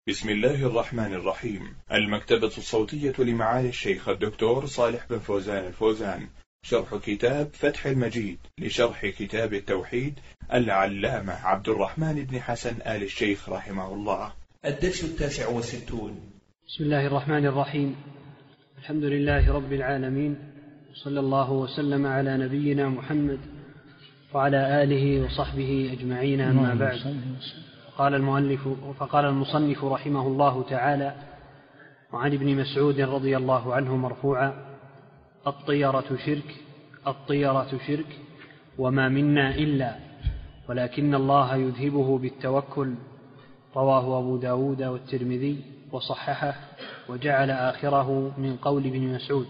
بسم الله الرحمن الرحيم. المكتبة الصوتية لمعالي الشيخ الدكتور صالح بن فوزان الفوزان، شرح كتاب فتح المجيد لشرح كتاب التوحيد العلامة عبد الرحمن بن حسن آل الشيخ رحمه الله. الدرس 69. بسم الله الرحمن الرحيم. الحمد لله رب العالمين، صلى الله وسلم على نبينا محمد وعلى آله وصحبه أجمعين، أما بعد. فقال المصنف رحمه الله تعالى: وعن ابن مسعود رضي الله عنه مرفوعا: الطيرة شرك وما منا إلا، ولكن الله يذهبه بالتوكل. رواه أبو داود والترمذي وصححه، وجعل آخره من قول ابن مسعود.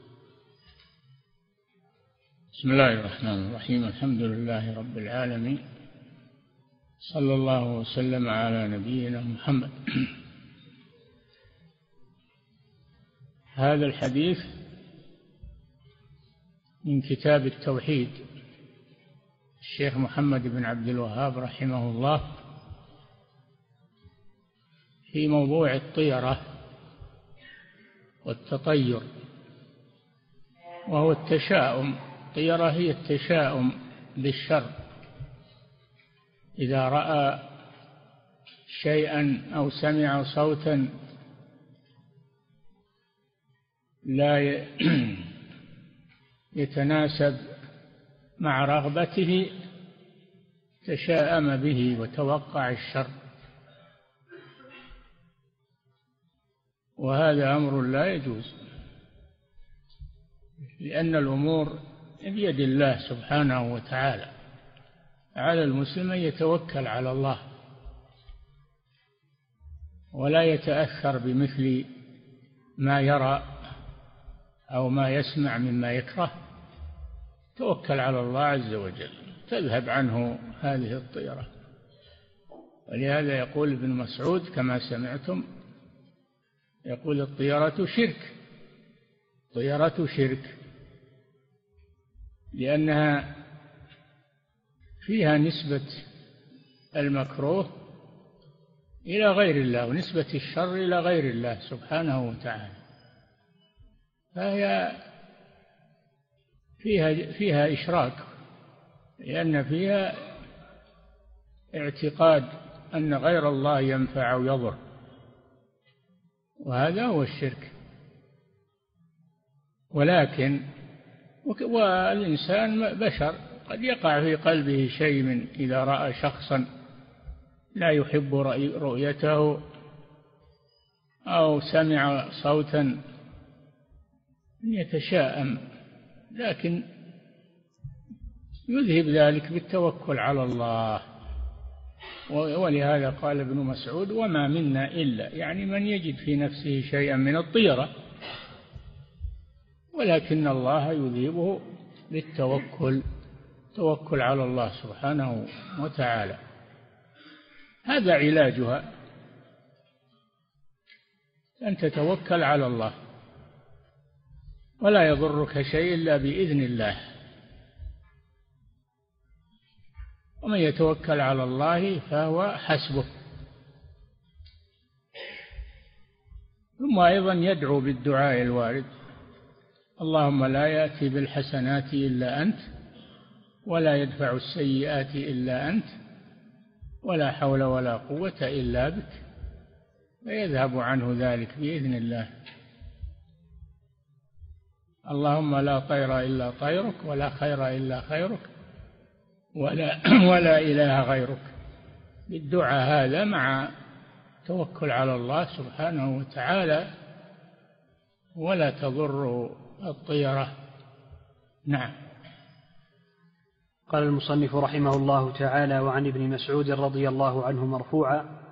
بسم الله الرحمن الرحيم. الحمد لله رب العالمين، صلى الله وسلم على نبينا محمد. هذا الحديث من كتاب التوحيد، الشيخ محمد بن عبد الوهاب رحمه الله، في موضوع الطيرة والتطير، وهو التشاؤم. الطيرة هي التشاؤم بالشر، إذا رأى شيئا أو سمع صوتا لا يتناسب مع رغبته تشاءم به وتوقع الشر، وهذا أمر لا يجوز، لأن الأمور بيد الله سبحانه وتعالى. على المسلم أن يتوكل على الله ولا يتأثر بمثل ما يرى أو ما يسمع مما يكره. توكل على الله عز وجل تذهب عنه هذه الطيرة. ولهذا يقول ابن مسعود كما سمعتم، يقول: الطيرة شرك، لأنها فيها نسبة المكروه إلى غير الله ونسبة الشر إلى غير الله سبحانه وتعالى، فهي فيها إشراك، لأن فيها اعتقاد أن غير الله ينفع أو يضر، وهذا هو الشرك. ولكن والإنسان بشر، قد يقع في قلبه شيء من إذا رأى شخصا لا يحب رؤيته أو سمع صوتا يتشاءم، لكن يذهب ذلك بالتوكل على الله. ولهذا قال ابن مسعود: وما منا إلا، يعني من يجد في نفسه شيئا من الطيرة، ولكن الله يذهبه بالتوكل، توكل على الله سبحانه وتعالى. هذا علاجها، أن تتوكل على الله، ولا يضرك شيء إلا بإذن الله. ومن يتوكل على الله فهو حسبه. ثم أيضا يدعو بالدعاء الوارد: اللهم لا يأتي بالحسنات إلا أنت، ولا يدفع السيئات إلا أنت، ولا حول ولا قوة إلا بك، فيذهب عنه ذلك بإذن الله. اللهم لا طير إلا طيرك، ولا خير إلا خيرك، ولا إله غيرك. بالدعاء هذا مع توكل على الله سبحانه وتعالى، ولا تضر الطيرة. نعم. قال المصنف رحمه الله تعالى: وعن ابن مسعود رضي الله عنه مرفوعا: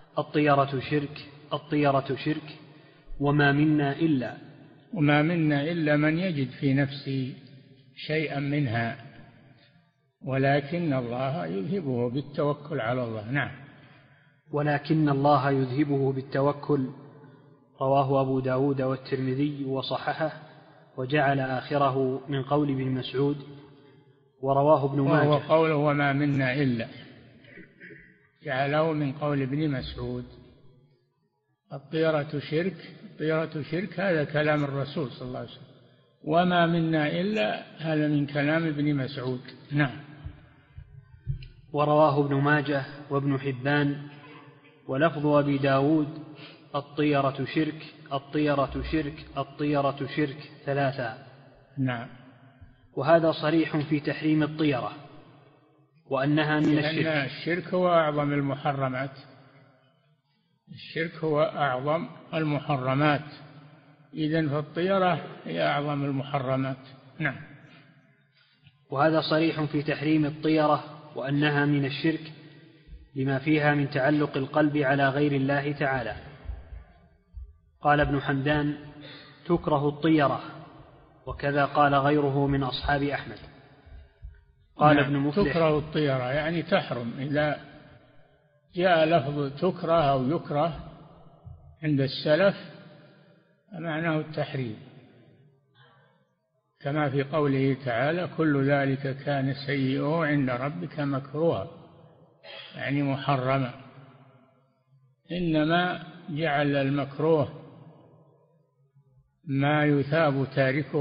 الطيرة شرك وما منا إلا من يجد في نفسه شيئا منها، ولكن الله يذهبه بالتوكل على الله. نعم. ولكن الله يذهبه بالتوكل. رواه أبو داود والترمذي وصححه، وجعل آخره من قول ابن مسعود. ورواه ابن ماجه. وهو قوله: وما منا إلا، جعله من قول ابن مسعود. الطيرة شرك، الطيرة شرك، هذا كلام الرسول صلى الله عليه وسلم. وما منا إلا، هذا من كلام ابن مسعود. نعم. ورواه ابن ماجه وابن حبان ولفظ أبي داود: الطيرة شرك، الطيرة شرك، الطيرة شرك 3. نعم. وهذا صريح في تحريم الطيرة وأنها من الشرك. لأن الشرك هو أعظم المحرمات، الشرك هو أعظم المحرمات، إذن فالطيرة هي أعظم المحرمات. نعم. وهذا صريح في تحريم الطيرة وأنها من الشرك لما فيها من تعلق القلب على غير الله تعالى. قال ابن حمدان: تكره الطيرة، وكذا قال غيره من أصحاب أحمد. قال ابن مفلح: تكره الطيرة يعني تحرم، إذا جاء لفظ تكره أو يكره عند السلف معناه التحريم، كما في قوله تعالى: كل ذلك كان سيئه عند ربك مكروها، يعني محرما. إنما جعل المكروه ما يثاب تاركه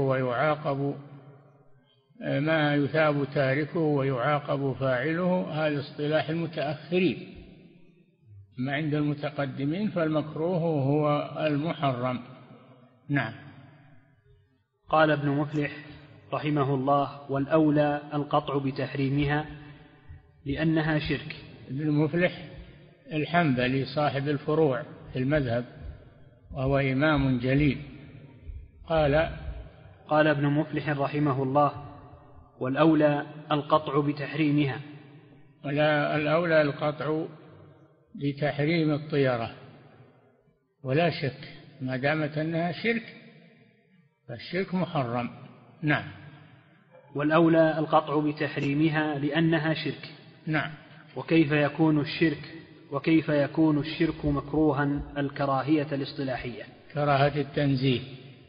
ويعاقب فاعله، هذا اصطلاح المتأخرين. ما عند المتقدمين فالمكروه هو المحرم. نعم. قال ابن مفلح رحمه الله: والأولى القطع بتحريمها لأنها شرك. ابن مفلح الحنبلي صاحب الفروع في المذهب، وهو إمام جليل. قال ابن مفلح رحمه الله: والأولى القطع بتحريمها. ولا الأولى القطع بتحريم الطيرة، ولا شك ما دامت أنها شرك فالشرك محرم. نعم. والأولى القطع بتحريمها لأنها شرك. نعم. وكيف يكون الشرك مكروها؟ الكراهية الاصطلاحية، كراهة التنزيه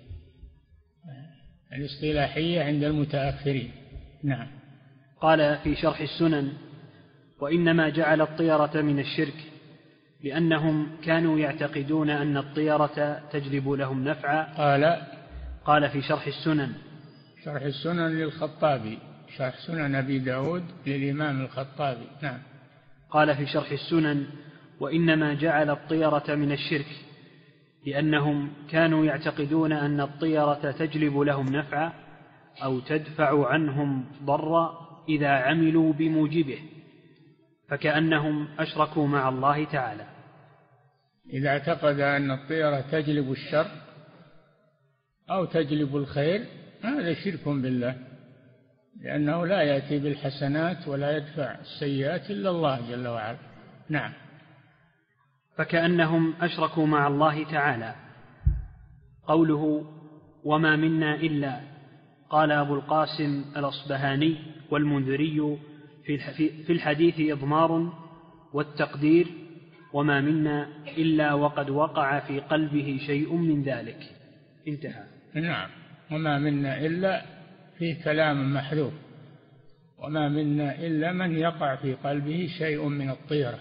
الاصطلاحية عند المتأخرين. نعم. قال في شرح السنن: وإنما جعل الطيرة من الشرك لأنهم كانوا يعتقدون أن الطيرة تجلب لهم نفعا. قال في شرح السنن للخطابي، شرح سنن أبي داود للإمام الخطابي. نعم. قال في شرح السنن: وإنما جعل الطيرة من الشرك لأنهم كانوا يعتقدون أن الطيرة تجلب لهم نفعا أو تدفع عنهم ضرا إذا عملوا بموجبه، فكأنهم أشركوا مع الله تعالى. إذا اعتقد أن الطيرة تجلب الشر أو تجلب الخير هذا شرك بالله، لأنه لا يأتي بالحسنات ولا يدفع السيئات إلا الله جل وعلا. نعم. فكأنهم أشركوا مع الله تعالى. قوله: وما منا إلا، قال أبو القاسم الأصبهاني والمنذري في الحديث إضمار، والتقدير: وما منا إلا وقد وقع في قلبه شيء من ذلك. انتهى. نعم. وما منا إلا فيه كلام محذوف، وما منا إلا من يقع في قلبه شيء من الطيرة،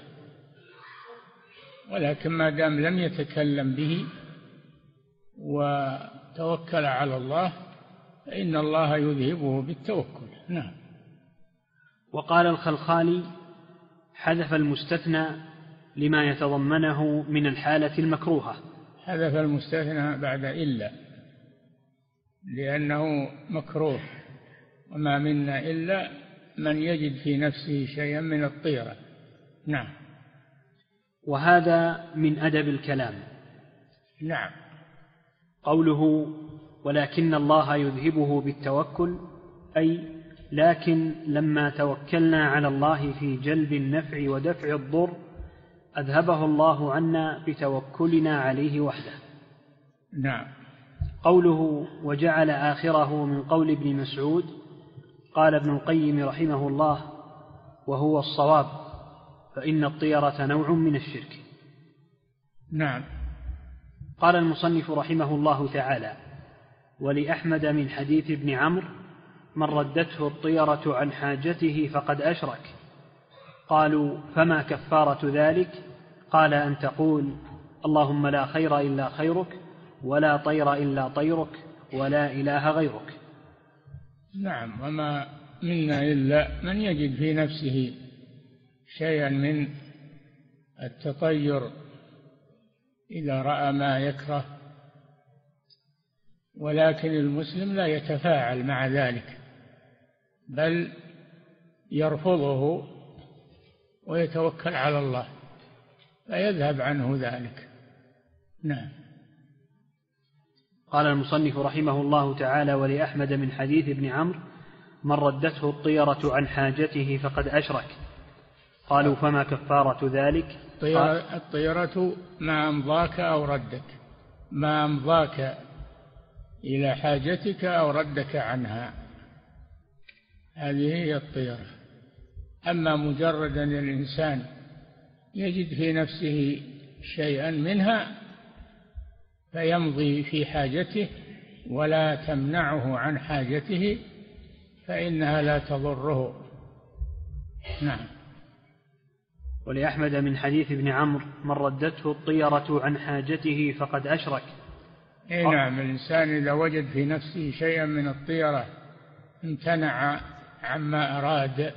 ولكن ما دام لم يتكلم به وتوكل على الله فإن الله يذهبه بالتوكل. نعم. وقال الخلخالي: حذف المستثنى لما يتضمنه من الحالة المكروهة. حذف المستثنى بعد إلا لأنه مكروه، وما منا إلا من يجد في نفسه شيئا من الطيرة. نعم. وهذا من أدب الكلام. نعم. قوله: ولكن الله يذهبه بالتوكل، أي لكن لما توكلنا على الله في جلب النفع ودفع الضر أذهبه الله عنا بتوكلنا عليه وحده. نعم. قوله: وجعل آخره من قول ابن مسعود، قال ابن القيم رحمه الله: وهو الصواب، فإن الطيرة نوع من الشرك. نعم. قال المصنف رحمه الله تعالى: ولأحمد من حديث ابن عمرو: من ردته الطيرة عن حاجته فقد أشرك. قالوا: فما كفارة ذلك؟ قال: أن تقول اللهم لا خير إلا خيرك ولا طير إلا طيرك ولا إله غيرك. نعم. وما منا إلا من يجد في نفسه شيئا من التطير إذا رأى ما يكره، ولكن المسلم لا يتفاعل مع ذلك بل يرفضه ويتوكل على الله فيذهب عنه ذلك. نعم. قال المصنف رحمه الله تعالى: ولأحمد من حديث ابن عمرو: من ردته الطيرة عن حاجته فقد أشرك. قالوا: فما كفارة ذلك؟ الطيرة ما أمضاك أو ردك، ما أمضاك إلى حاجتك أو ردك عنها، هذه هي الطيرة. أما مجردا الإنسان يجد في نفسه شيئا منها فيمضي في حاجته ولا تمنعه عن حاجته فإنها لا تضره. نعم. ولأحمد من حديث ابن عمرو: من ردته الطيرة عن حاجته فقد أشرك. نعم. الإنسان إذا وجد في نفسه شيئا من الطيرة امتنع عما أراد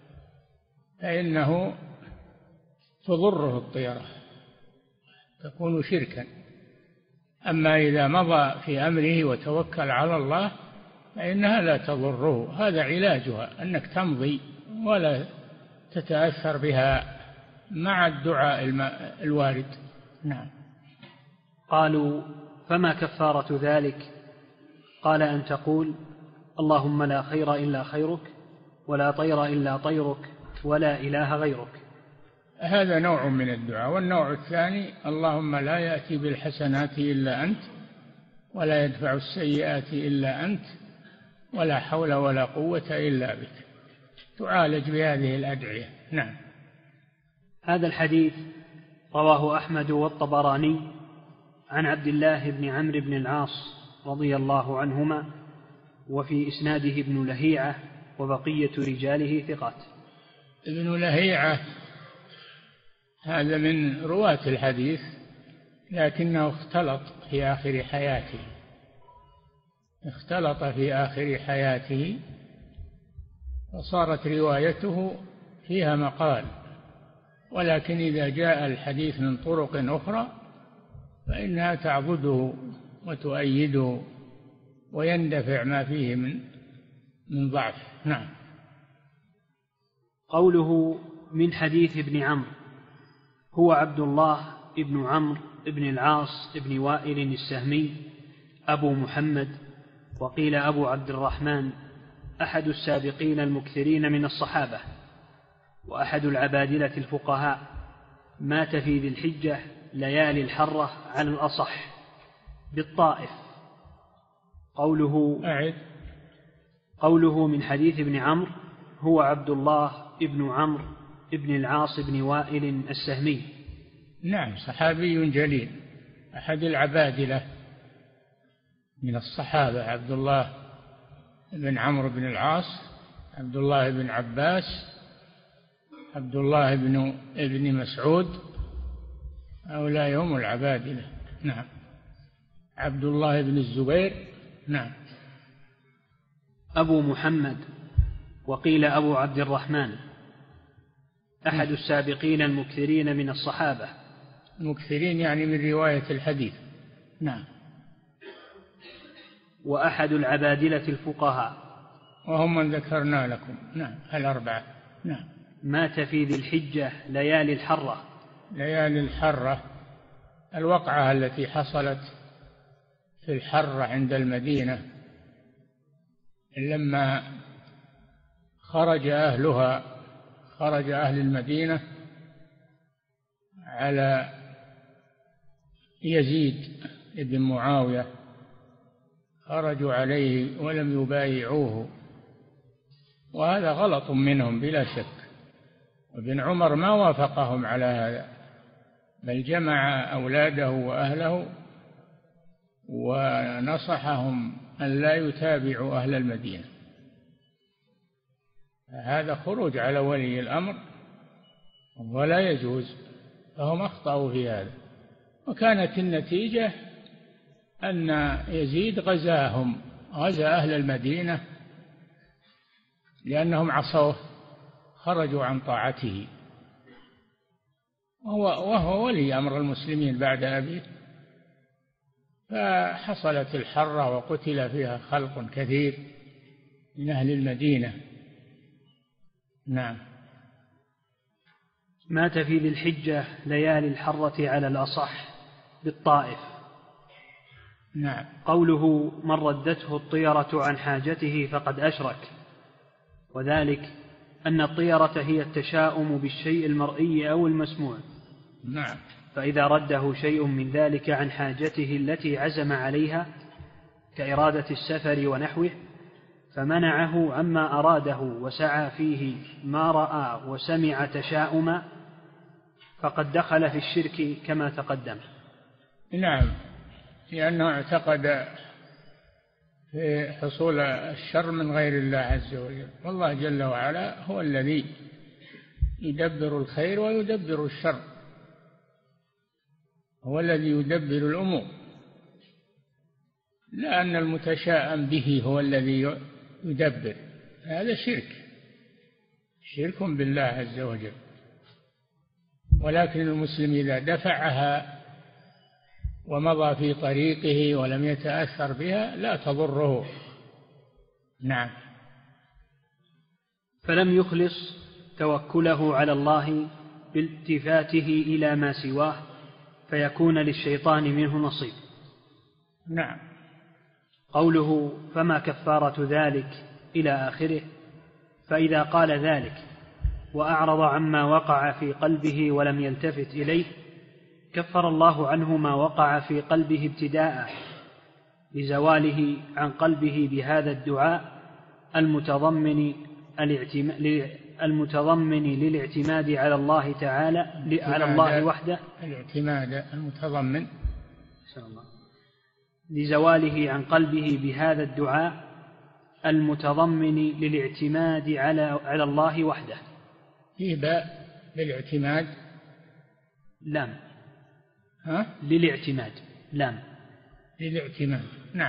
فإنه تضره الطيرة، تكون شركا. أما إذا مضى في أمره وتوكل على الله فإنها لا تضره. هذا علاجها، أنك تمضي ولا تتأثر بها مع الدعاء الوارد. نعم. قالوا: فما كفارة ذلك؟ قال: أن تقول: اللهم لا خير إلا خيرك ولا طير إلا طيرك ولا إله غيرك. هذا نوع من الدعاء. والنوع الثاني: اللهم لا يأتي بالحسنات إلا أنت ولا يدفع السيئات إلا أنت ولا حول ولا قوة إلا بك. تعالج بهذه الأدعية. نعم. هذا الحديث رواه أحمد والطبراني عن عبد الله بن عمرو بن العاص رضي الله عنهما، وفي إسناده ابن لهيعة وبقية رجاله ثقات. ابن لهيعة هذا من رواة الحديث لكنه اختلط في آخر حياته، اختلط في آخر حياته فصارت روايته فيها مقال، ولكن إذا جاء الحديث من طرق أخرى فإنها تعبده وتؤيده ويندفع ما فيه من ضعف. نعم. قوله من حديث ابن عمرو: هو عبد الله ابن عمرو ابن العاص ابن وائل السهمي أبو محمد، وقيل أبو عبد الرحمن، أحد السابقين المكثرين من الصحابة، وأحد العبادلة الفقهاء، مات في ذي الحجة ليالي الحرة على الأصح بالطائف. قوله من حديث ابن عمرو: هو عبد الله ابن عمرو ابن العاص ابن وائل السهمي. نعم. صحابي جليل، أحد العبادلة من الصحابة، عبد الله بن عمرو بن العاص، عبد الله بن عباس، عبد الله ابن مسعود، هؤلاء هم العبادلة. نعم. عبد الله بن الزبير. نعم. أبو محمد، وقيل أبو عبد الرحمن، أحد السابقين المكثرين من الصحابة. المكثرين يعني من رواية الحديث. نعم. وأحد العبادلة الفقهاء، وهم من ذكرنا لكم. نعم. الأربعة. نعم. مات في ذي الحجة ليالي الحرة. ليالي الحرة الوقعة التي حصلت في الحرة عند المدينة لما خرج أهل المدينة على يزيد بن معاوية، خرجوا عليه ولم يبايعوه، وهذا غلط منهم بلا شك. وابن عمر ما وافقهم على هذا، بل جمع أولاده وأهله ونصحهم أن لا يتابعوا أهل المدينة. هذا خروج على ولي الأمر ولا يجوز، فهم أخطأوا في هذا. وكانت النتيجة أن يزيد غزا أهل المدينة لأنهم عصوه، خرجوا عن طاعته، وهو ولي أمر المسلمين بعد أبيه. فحصلت الحرة وقتل فيها خلق كثير من أهل المدينة. نعم. مات في ذي الحجة ليالي الحرة على الأصح بالطائف. نعم. قوله من ردته الطيرة عن حاجته فقد أشرك، وذلك أن الطيرة هي التشاؤم بالشيء المرئي أو المسموع. نعم. فإذا رده شيء من ذلك عن حاجته التي عزم عليها كإرادة السفر ونحوه، فمنعه عما أراده وسعى فيه ما رأى وسمع تشاؤما، فقد دخل في الشرك كما تقدم. نعم، لأنه اعتقد في حصول الشر من غير الله عز وجل، والله جل وعلا هو الذي يدبر الخير ويدبر الشر، هو الذي يدبر الأمور، لأن المتشاءم به هو الذي يدبر. هذا شرك بالله عز وجل. ولكن المسلم إذا دفعها ومضى في طريقه ولم يتأثر بها لا تضره. نعم. فلم يخلص توكله على الله بالتفاته إلى ما سواه فيكون للشيطان منه نصيب. نعم. قوله فما كفارة ذلك إلى آخره، فإذا قال ذلك وأعرض عما وقع في قلبه ولم يلتفت إليه كفر الله عنه ما وقع في قلبه ابتداء لزواله عن قلبه بهذا الدعاء المتضمن للاعتماد على الله تعالى على الله وحده، الاعتماد المتضمن لزواله عن قلبه بهذا الدعاء المتضمن للاعتماد على الله وحده. فيه باء للاعتماد، لام للاعتماد، لام للاعتماد. نعم.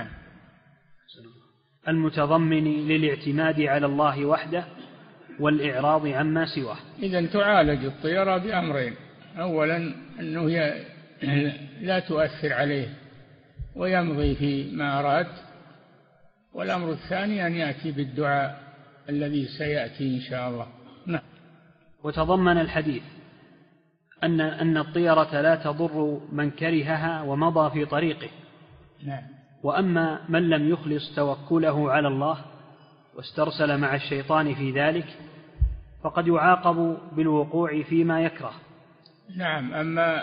المتضمن للاعتماد على الله وحده والإعراض عما سواه. إذن تعالج الطيرة بأمرين: أولا أنه لا تؤثر عليه ويمضي في ما أراد، والأمر الثاني أن يأتي بالدعاء الذي سيأتي إن شاء الله. نعم. وتضمن الحديث أن الطيرة لا تضر من كرهها ومضى في طريقه. نعم. وأما من لم يخلص توكله على الله واسترسل مع الشيطان في ذلك فقد يعاقب بالوقوع فيما يكره. نعم. أما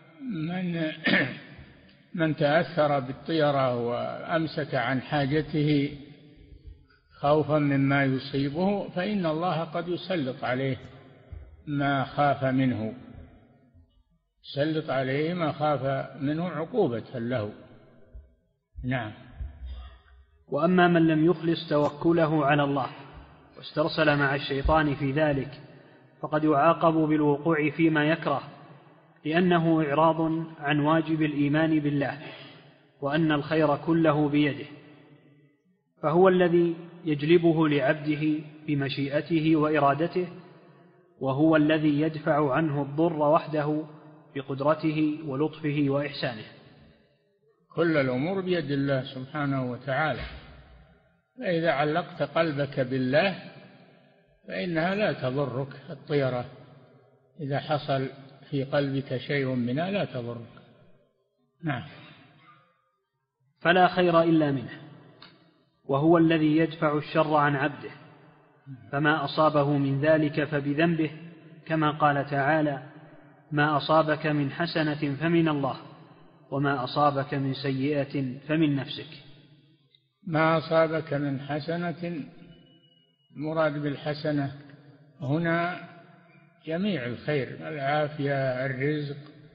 من تأثر بالطيرة وأمسك عن حاجته خوفا مما يصيبه فإن الله قد يسلط عليه ما خاف منه، سلط عليه ما خاف منه عقوبة له. نعم. وأما من لم يخلص توكله على الله واسترسل مع الشيطان في ذلك فقد يعاقب بالوقوع فيما يكره، لأنه إعراض عن واجب الإيمان بالله وأن الخير كله بيده، فهو الذي يجلبه لعبده بمشيئته وإرادته، وهو الذي يدفع عنه الضر وحده بقدرته ولطفه وإحسانه. كل الأمور بيد الله سبحانه وتعالى، فإذا علقت قلبك بالله فإنها لا تضرك الطيرة، إذا حصل في قلبك شيء منها لا تضرك. نعم. فلا خير إلا منه، وهو الذي يدفع الشر عن عبده، فما أصابه من ذلك فبذنبه، كما قال تعالى: ما أصابك من حسنة فمن الله وما أصابك من سيئة فمن نفسك. ما أصابك من حسنة، المراد بالحسنة هنا جميع الخير، العافية، الرزق،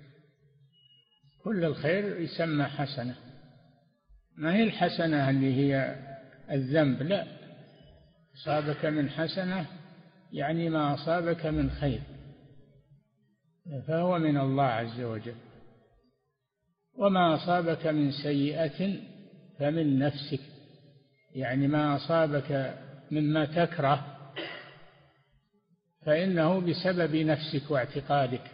كل الخير يسمى حسنة، ما هي الحسنة اللي هي الذنب، لا، أصابك من حسنة يعني ما أصابك من خير، فهو من الله عز وجل. وما أصابك من سيئة فمن نفسك، يعني ما أصابك مما تكره فإنه بسبب نفسك واعتقادك،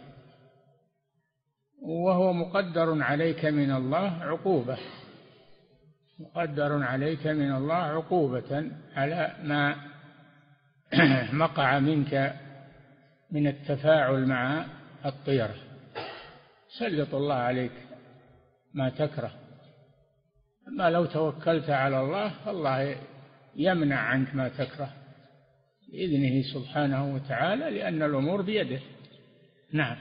وهو مقدر عليك من الله عقوبة، مقدر عليك من الله عقوبة على ما وقع منك من التفاعل مع الطيرة. سلط الله عليك ما تكره. أما لو توكلت على الله فالله يمنع عنك ما تكره بإذنه سبحانه وتعالى، لأن الأمور بيده. نعم.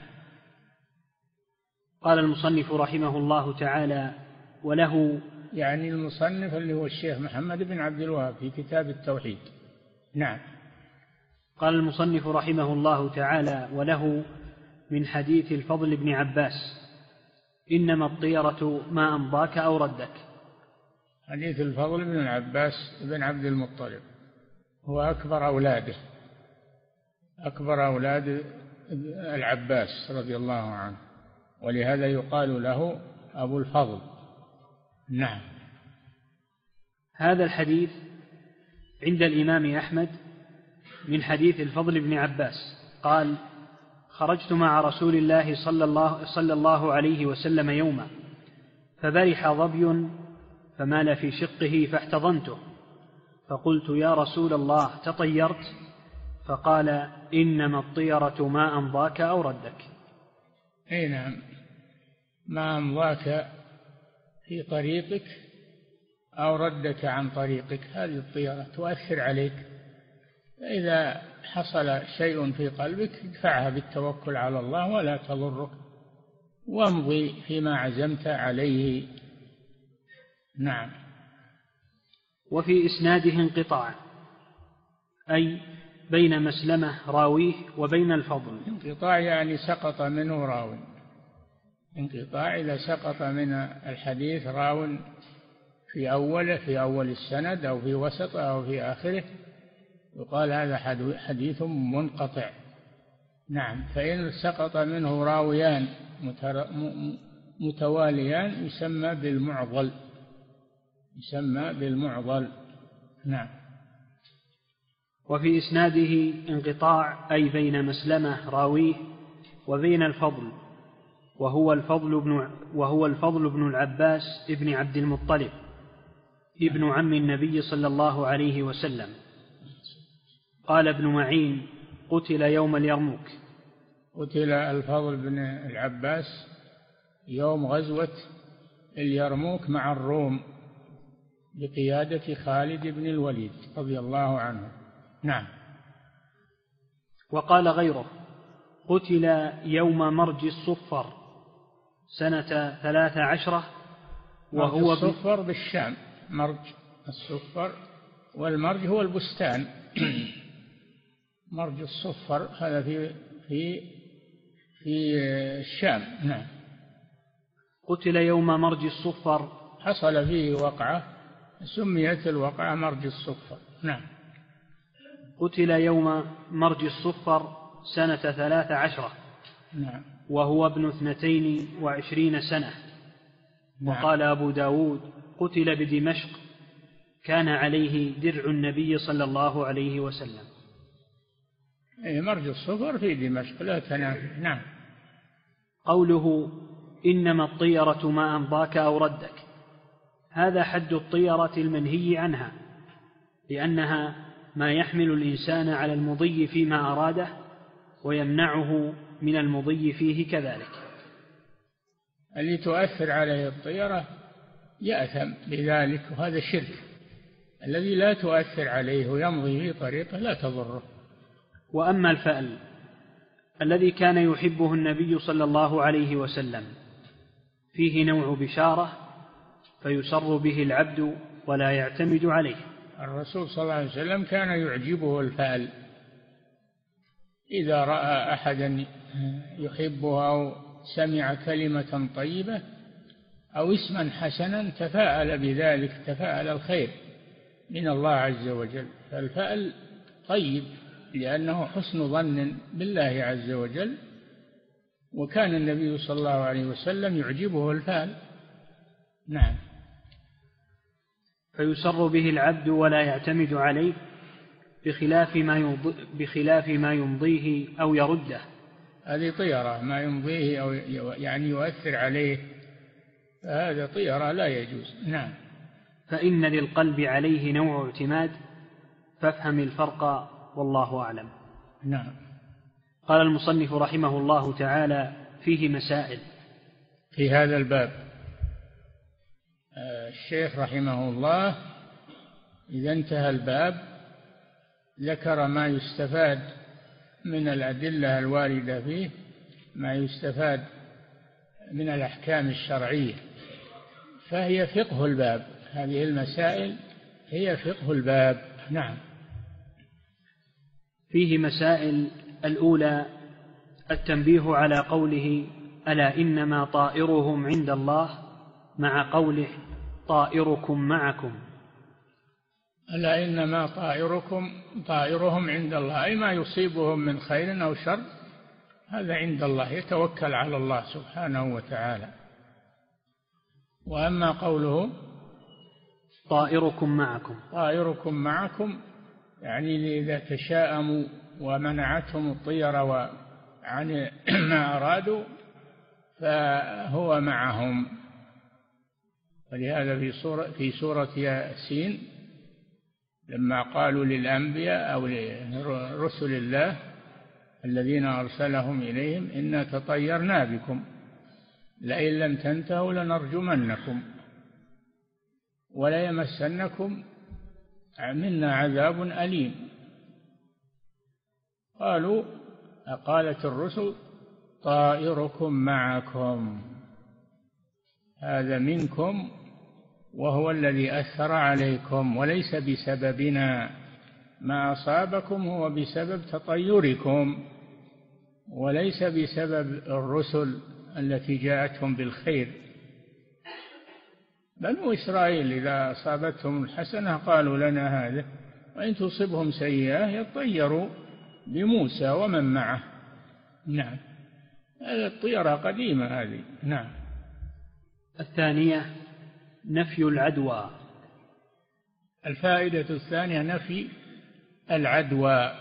قال المصنف رحمه الله تعالى: وله، يعني المصنف اللي هو الشيخ محمد بن عبد الوهاب في كتاب التوحيد. نعم. قال المصنف رحمه الله تعالى: وله من حديث الفضل بن عباس: إنما الطيرة ما أمضاك أو ردك. حديث الفضل بن العباس بن عبد المطلب هو أكبر أولاده، أكبر أولاد العباس رضي الله عنه، ولهذا يقال له أبو الفضل. نعم. هذا الحديث عند الإمام أحمد من حديث الفضل بن عباس قال: خرجت مع رسول الله صلى الله عليه وسلم يوما، فبرح ظبي فمال في شقه فاحتضنته، فقلت: يا رسول الله تطيرت؟ فقال: إنما الطيرة ما أمضاك أو ردك. أي نعم، ما أمضاك في طريقك أو ردك عن طريقك، هذه الطيرة تؤثر عليك. إذا حصل شيء في قلبك ادفعها بالتوكل على الله ولا تضرك، وامضي فيما عزمت عليه. نعم. وفي إسناده انقطاع، أي بين مسلمة راويه وبين الفضل. انقطاع يعني سقط منه راو. انقطاع إذا سقط من الحديث راو في أول السند أو في وسطه أو في آخره، يقال هذا حديث منقطع. نعم. فإن سقط منه راويان متواليان يسمى بالمعضل، يسمى بالمعضل. نعم. وفي إسناده انقطاع، أي بين مسلمة راويه وبين الفضل، وهو الفضل بن العباس ابن عبد المطلب ابن عم النبي صلى الله عليه وسلم. قال ابن معين: قتل يوم اليرموك. قتل الفضل بن العباس يوم غزوة اليرموك مع الروم بقيادة خالد بن الوليد رضي الله عنه. نعم. وقال غيره: قتل يوم مرج الصفر سنة 13، وهو الصفر بالشام، مرج الصفر، والمرج هو البستان. مرج الصفر هذا في الشام. نعم. قتل يوم مرج الصفر، حصل فيه وقعة سميت الوقعة مرج الصفر. نعم. قتل يوم مرج الصفر سنة 13. نعم. وهو ابن 22 سنة. نعم. وقال أبو داود: قتل بدمشق، كان عليه درع النبي صلى الله عليه وسلم. مرج الصفر في دمشق لا تنافي. نعم. قوله: إنما الطيرة ما أمضاك أو ردك، هذا حد الطيرة المنهي عنها، لأنها ما يحمل الإنسان على المضي فيما أراده ويمنعه من المضي فيه كذلك. اللي تؤثر عليه الطيرة يأثم بذلك، وهذا شرك. الذي لا تؤثر عليه ويمضي في طريقه لا تضره. وأما الفأل الذي كان يحبه النبي صلى الله عليه وسلم، فيه نوع بشارة فيسر به العبد ولا يعتمد عليه. الرسول صلى الله عليه وسلم كان يعجبه الفأل، إذا رأى أحدا يحبه أو سمع كلمة طيبة أو اسما حسنا تفاءل بذلك، تفاءل الخير من الله عز وجل. فالفأل طيب لأنه حسن ظن بالله عز وجل، وكان النبي صلى الله عليه وسلم يعجبه الفأل نعم. فيسر به العبد ولا يعتمد عليه بخلاف ما يمضيه أو يرده. هذه طيرة، ما يمضيه أو يعني يؤثر عليه، هذا طيرة لا يجوز. نعم. فإن للقلب عليه نوع اعتماد، فافهم الفرق والله أعلم. نعم. قال المصنف رحمه الله تعالى: فيه مسائل. في هذا الباب الشيخ رحمه الله إذا انتهى الباب ذكر ما يستفاد من الأدلة الواردة فيه، ما يستفاد من الأحكام الشرعية، فهي فقه الباب. هذه المسائل هي فقه الباب. نعم. فيه مسائل. الأولى التنبيه على قوله: ألا إنما طائرهم عند الله، مع قوله: طائركم معكم. ألا إنما طائرهم عند الله، أي ما يصيبهم من خير أو شر هذا عند الله، يتوكل على الله سبحانه وتعالى. وأما قوله طائركم معكم، طائركم معكم يعني إذا تشاءموا ومنعتهم الطيرة عن ما أرادوا فهو معهم. ولهذا في سورة ياسين لما قالوا للأنبياء أو لرسل الله الذين أرسلهم إليهم: إنا تطيرنا بكم لئن لم تنتهوا لنرجمنكم وليمسنكم منا عذاب أليم. قالت الرسل: طائركم معكم، هذا منكم وهو الذي أثر عليكم، وليس بسببنا، ما أصابكم هو بسبب تطيركم وليس بسبب الرسل التي جاءتهم بالخير. بنو إسرائيل إذا أصابتهم الحسنة قالوا لنا هذا، وإن تصبهم سيئة يطيروا بموسى ومن معه. نعم. هذه الطيرة قديمة هذه. نعم. الثانية نفي العدوى. الفائدة الثانية نفي العدوى.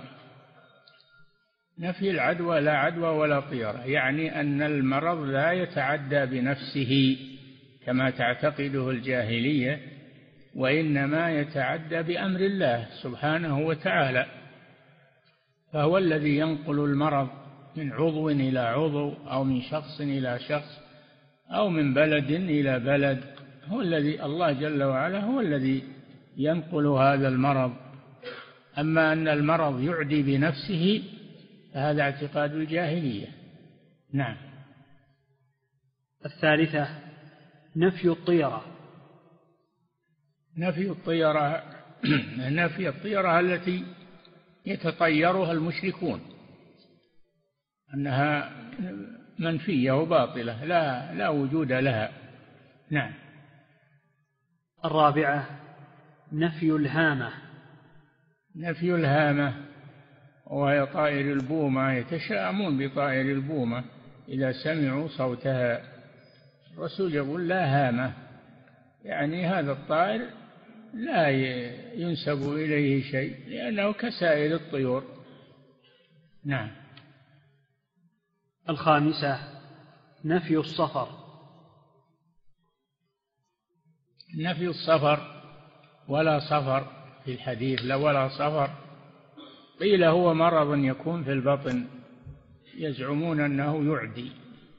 نفي العدوى، لا عدوى ولا طيرة، يعني أن المرض لا يتعدى بنفسه كما تعتقده الجاهلية، وإنما يتعدى بأمر الله سبحانه وتعالى، فهو الذي ينقل المرض من عضو إلى عضو أو من شخص إلى شخص أو من بلد إلى بلد. هو الذي الله جل وعلا هو الذي ينقل هذا المرض. أما أن المرض يعدي بنفسه فهذا اعتقاد الجاهلية. نعم. الثالثة نفي الطيرة. نفي الطيرة نفي الطيرة التي يتطيرها المشركون، أنها منفية وباطلة لا وجود لها. نعم. الرابعة نفي الهامة. نفي الهامة وهي طائر البومة، يتشاءمون بطائر البومة إذا سمعوا صوتها. الرسول يقول: لا هامة، يعني هذا الطائر لا ينسب إليه شيء لأنه كسائر الطيور. نعم. الخامسة نفي الصفر. نفي الصفر، ولا صفر في الحديث، لا ولا صفر. قيل هو مرض يكون في البطن يزعمون أنه يعدي،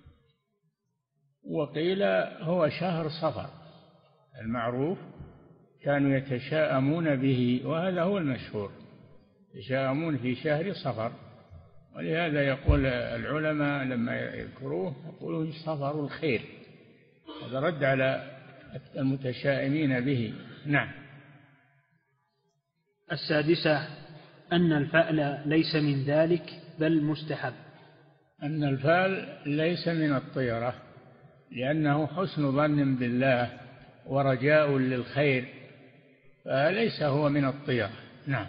وقيل هو شهر صفر المعروف كانوا يتشاءمون به، وهذا هو المشهور، يتشاءمون في شهر صفر. ولهذا يقول العلماء لما يذكروه يقولون صفر الخير، هذا رد على المتشائمين به. نعم. السادسة أن الفأل ليس من ذلك بل مستحب. أن الفأل ليس من الطيرة لأنه حسن ظن بالله ورجاء للخير، فليس هو من الطيرة. نعم.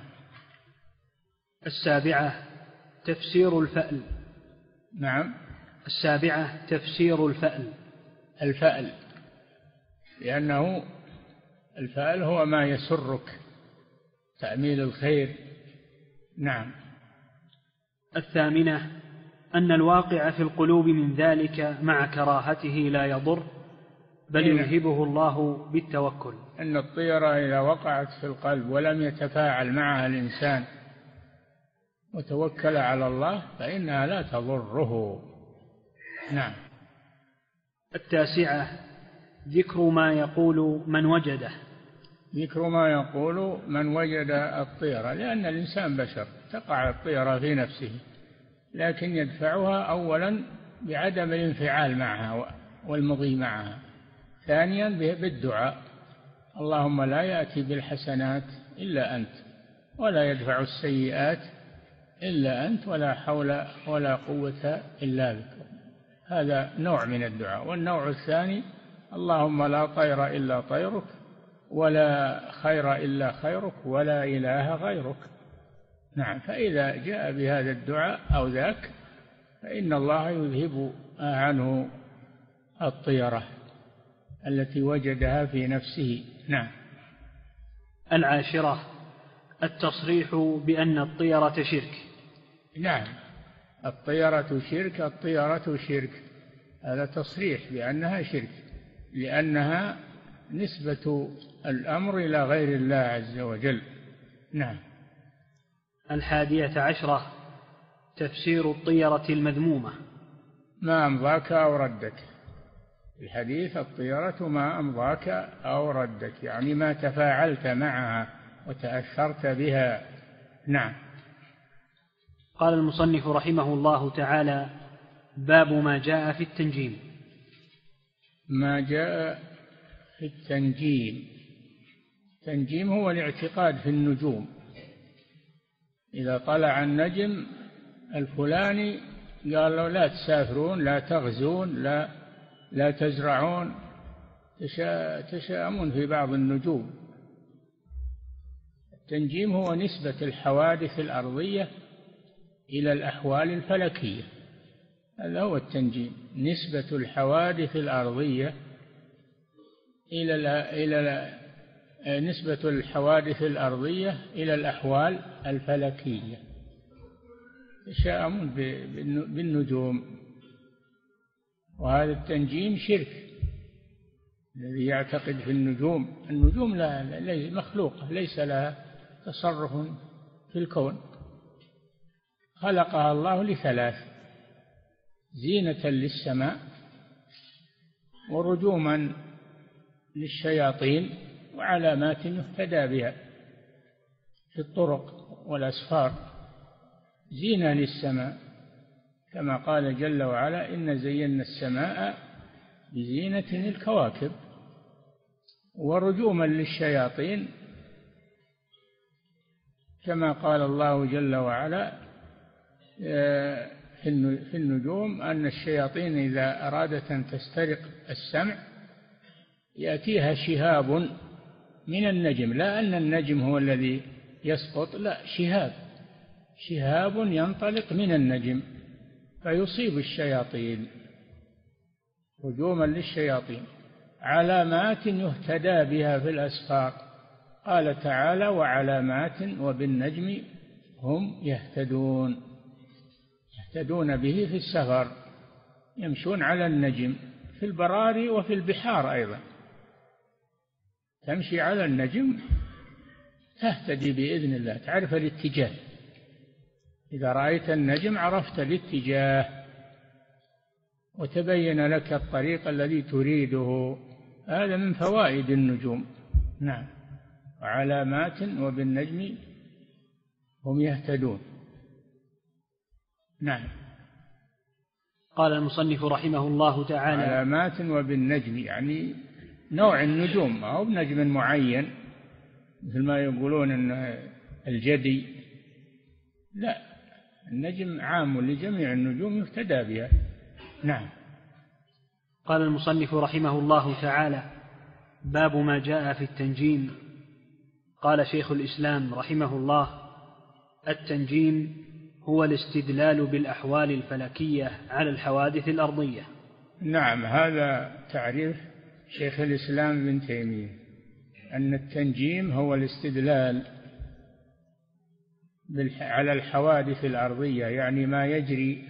السابعة تفسير الفأل. نعم. السابعة تفسير الفأل. الفأل لأنه الفأل هو ما يسرك، تأميل الخير. نعم. الثامنة أن الواقع في القلوب من ذلك مع كراهته لا يضر، بل يذهبه الله بالتوكل. أن الطيرة إذا وقعت في القلب ولم يتفاعل معها الإنسان وتوكل على الله فإنها لا تضره. نعم. التاسعة ذكر ما يقول من وجده. ذكر ما يقول من وجد الطيرة، لأن الإنسان بشر، تقع الطيرة في نفسه، لكن يدفعها أولا بعدم الانفعال معها والمضي معها، ثانيا بالدعاء: اللهم لا يأتي بالحسنات إلا أنت، ولا يدفع السيئات إلا أنت، ولا حول ولا قوة إلا بك. هذا نوع من الدعاء. والنوع الثاني: اللهم لا طير إلا طيرك، ولا خير إلا خيرك، ولا إله غيرك. نعم. فإذا جاء بهذا الدعاء أو ذاك فإن الله يذهب عنه الطيرة التي وجدها في نفسه. نعم. العاشرة التصريح بأن الطيرة شرك. نعم. الطيرة شرك، الطيرة شرك، هذا تصريح بأنها شرك، لأنها نسبة الأمر إلى غير الله عز وجل. نعم. 11 تفسير الطيرة المذمومة: ما أمضاك أو ردك. الحديث: الطيرة ما أمضاك أو ردك، يعني ما تفاعلت معها وتأثرت بها. نعم. قال المصنف رحمه الله تعالى: باب ما جاء في التنجيم. ما جاء في التنجيم. التنجيم هو الاعتقاد في النجوم. إذا طلع النجم الفلاني قال له لا تسافرون، لا تغزون، لا تزرعون، تشاءمون في بعض النجوم. التنجيم هو نسبة الحوادث الأرضية إلى الأحوال الفلكية، هذا هو التنجيم، نسبة الحوادث الأرضية نسبة الحوادث الأرضية إلى الأحوال الفلكية. يشاءمون بالنجوم، وهذا التنجيم شرك. الذي يعتقد في النجوم، النجوم لا مخلوقة، ليس لها تصرف في الكون، خلقها الله ل3: زينة للسماء، ورجوما للشياطين، وعلامات يهتدى بها في الطرق والأسفار. زينة للسماء كما قال جل وعلا: إن زينا السماء بزينة الكواكب. ورجوما للشياطين كما قال الله جل وعلا في النجوم أن الشياطين إذا أرادت أن تسترق السمع يأتيها شهاب من النجم، لا أن النجم هو الذي يسقط، لا، شهاب ينطلق من النجم فيصيب الشياطين. هجوما للشياطين، علامات يهتدى بها في الأسفار. قال تعالى: وعلامات وبالنجم هم يهتدون به في السفر، يمشون على النجم في البراري وفي البحار أيضا، تمشي على النجم تهتدي بإذن الله، تعرف الاتجاه. إذا رأيت النجم عرفت الاتجاه وتبين لك الطريق الذي تريده. هذا من فوائد النجوم. نعم. وعلامات وبالنجم هم يهتدون. نعم. قال المصنف رحمه الله تعالى: علامات وبالنجم يعني نوع النجوم، أو بنجم معين مثل ما يقولون أن الجدي، لا، النجم عام لجميع النجوم يهتدى بها. نعم. قال المصنف رحمه الله تعالى: باب ما جاء في التنجيم. قال شيخ الإسلام رحمه الله: التنجيم هو الاستدلال بالأحوال الفلكية على الحوادث الأرضية. نعم، هذا تعريف شيخ الإسلام ابن تيمية أن التنجيم هو الاستدلال على الحوادث الأرضية، يعني ما يجري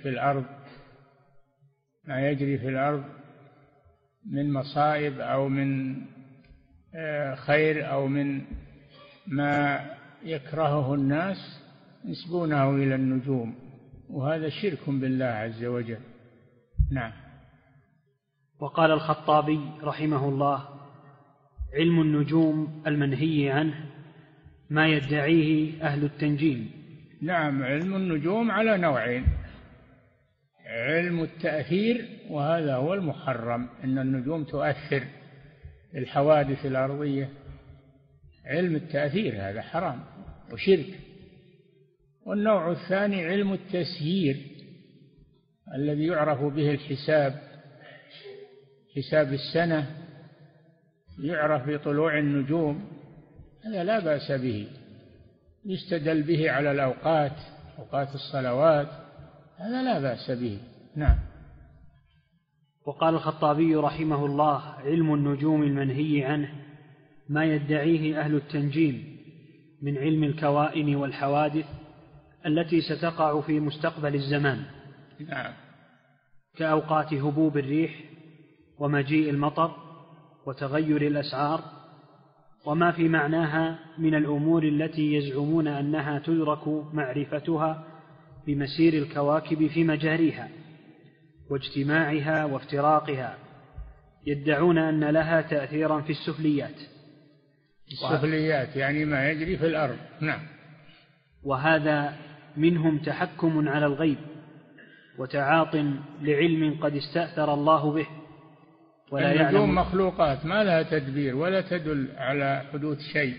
في الأرض من مصائب أو من خير أو من ما يكرهه الناس ينسبونه إلى النجوم، وهذا شرك بالله عز وجل. نعم. وقال الخطابي رحمه الله: علم النجوم المنهي عنه ما يدعيه أهل التنجيم. نعم، علم النجوم على نوعين: علم التأثير، وهذا هو المحرم، أن النجوم تؤثر الحوادث الأرضية، علم التأثير هذا حرام وشرك. والنوع الثاني علم التسيير الذي يعرف به الحساب، حساب السنة يعرف بطلوع النجوم، هذا لا بأس به، يستدل به على الأوقات، أوقات الصلوات، هذا لا بأس به. نعم. وقال الخطابي رحمه الله: علم النجوم المنهي عنه ما يدعيه أهل التنجيم من علم الكوائن والحوادث التي ستقع في مستقبل الزمان. نعم. كأوقات هبوب الريح ومجيء المطر وتغير الأسعار وما في معناها من الأمور التي يزعمون أنها تدرك معرفتها بمسير الكواكب في مجاريها واجتماعها وافتراقها، يدعون أن لها تأثيرا في السفليات. السفليات يعني ما يجري في الأرض. نعم. وهذا منهم تحكم على الغيب وتعاط لعلم قد استأثر الله به، ولا النجوم مخلوقات ما لها تدبير ولا تدل على حدوث شيء،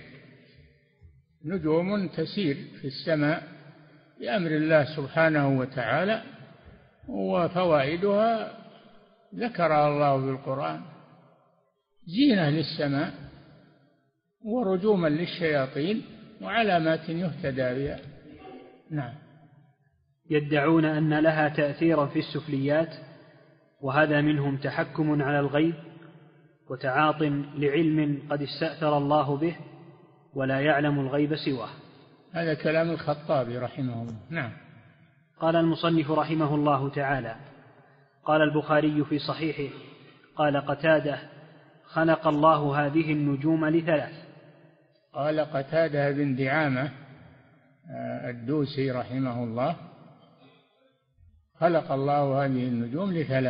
نجوم تسير في السماء بأمر الله سبحانه وتعالى، وفوائدها ذكرها الله بالقرآن: زينة للسماء ورجوما للشياطين وعلامات يهتدى بها. نعم. يدعون أن لها تأثيرا في السفليات، وهذا منهم تحكم على الغيب وتعاط لعلم قد استأثر الله به، ولا يعلم الغيب سواه. هذا كلام الخطابي رحمه الله. نعم. قال المصنف رحمه الله تعالى: قال البخاري في صحيحه: قال قتادة: خلق الله هذه النجوم لثلاث. قال قتادة بن دعامة الدوسي رحمه الله: خلق الله هذه النجوم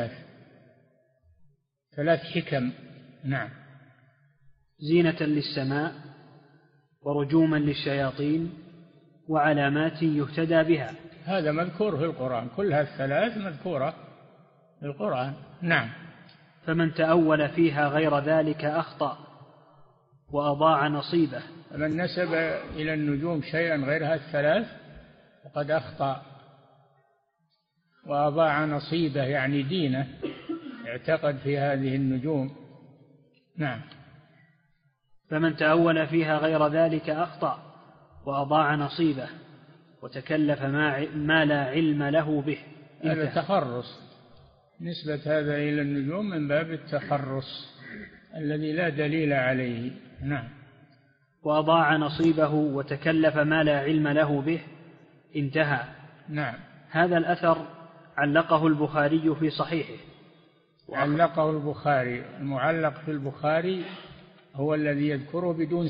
ثلاث حكم. نعم. زينة للسماء ورجوما للشياطين وعلامات يهتدى بها. هذا مذكور في القرآن، كلها الثلاث مذكورة في القرآن. نعم. فمن تأول فيها غير ذلك أخطأ وأضاع نصيبه. من نسب إلى النجوم شيئا غير هذه الثلاث وقد أخطأ وأضاع نصيبه، يعني دينه، اعتقد في هذه النجوم. نعم. فمن تأول فيها غير ذلك أخطأ وأضاع نصيبه وتكلف ما لا علم له به. هذا تخرص، نسبة هذا إلى النجوم من باب التخرص الذي لا دليل عليه. نعم. وأضاع نصيبه وتكلف ما لا علم له به، انتهى. نعم. هذا الأثر علقه البخاري في صحيحه. علقه البخاري. المعلق في البخاري هو الذي يذكره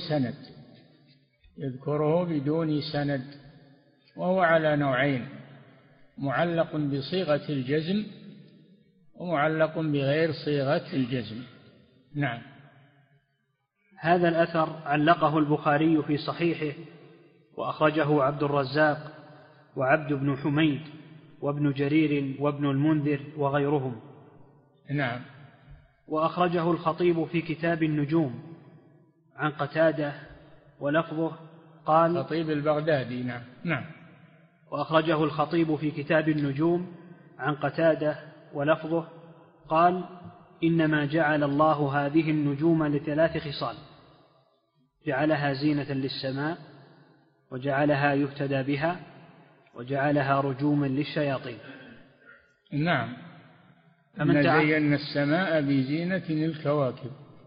بدون سند، وهو على نوعين: معلق بصيغة الجزم ومعلق بغير صيغة الجزم. نعم. هذا الأثر علقه البخاري في صحيحه، وأخرجه عبد الرزاق وعبد بن حميد وابن جرير وابن المنذر وغيرهم. نعم. وأخرجه الخطيب في كتاب النجوم عن قتادة ولفظه قال: خطيب البغدادي. نعم. نعم. وأخرجه الخطيب في كتاب النجوم عن قتادة ولفظه قال: إنما جعل الله هذه النجوم لثلاث خصال: جعلها زينة للسماء، وجعلها يهتدى بها، وجعلها رجوما للشياطين. نعم. إن زينا السماء بزينة الكواكب.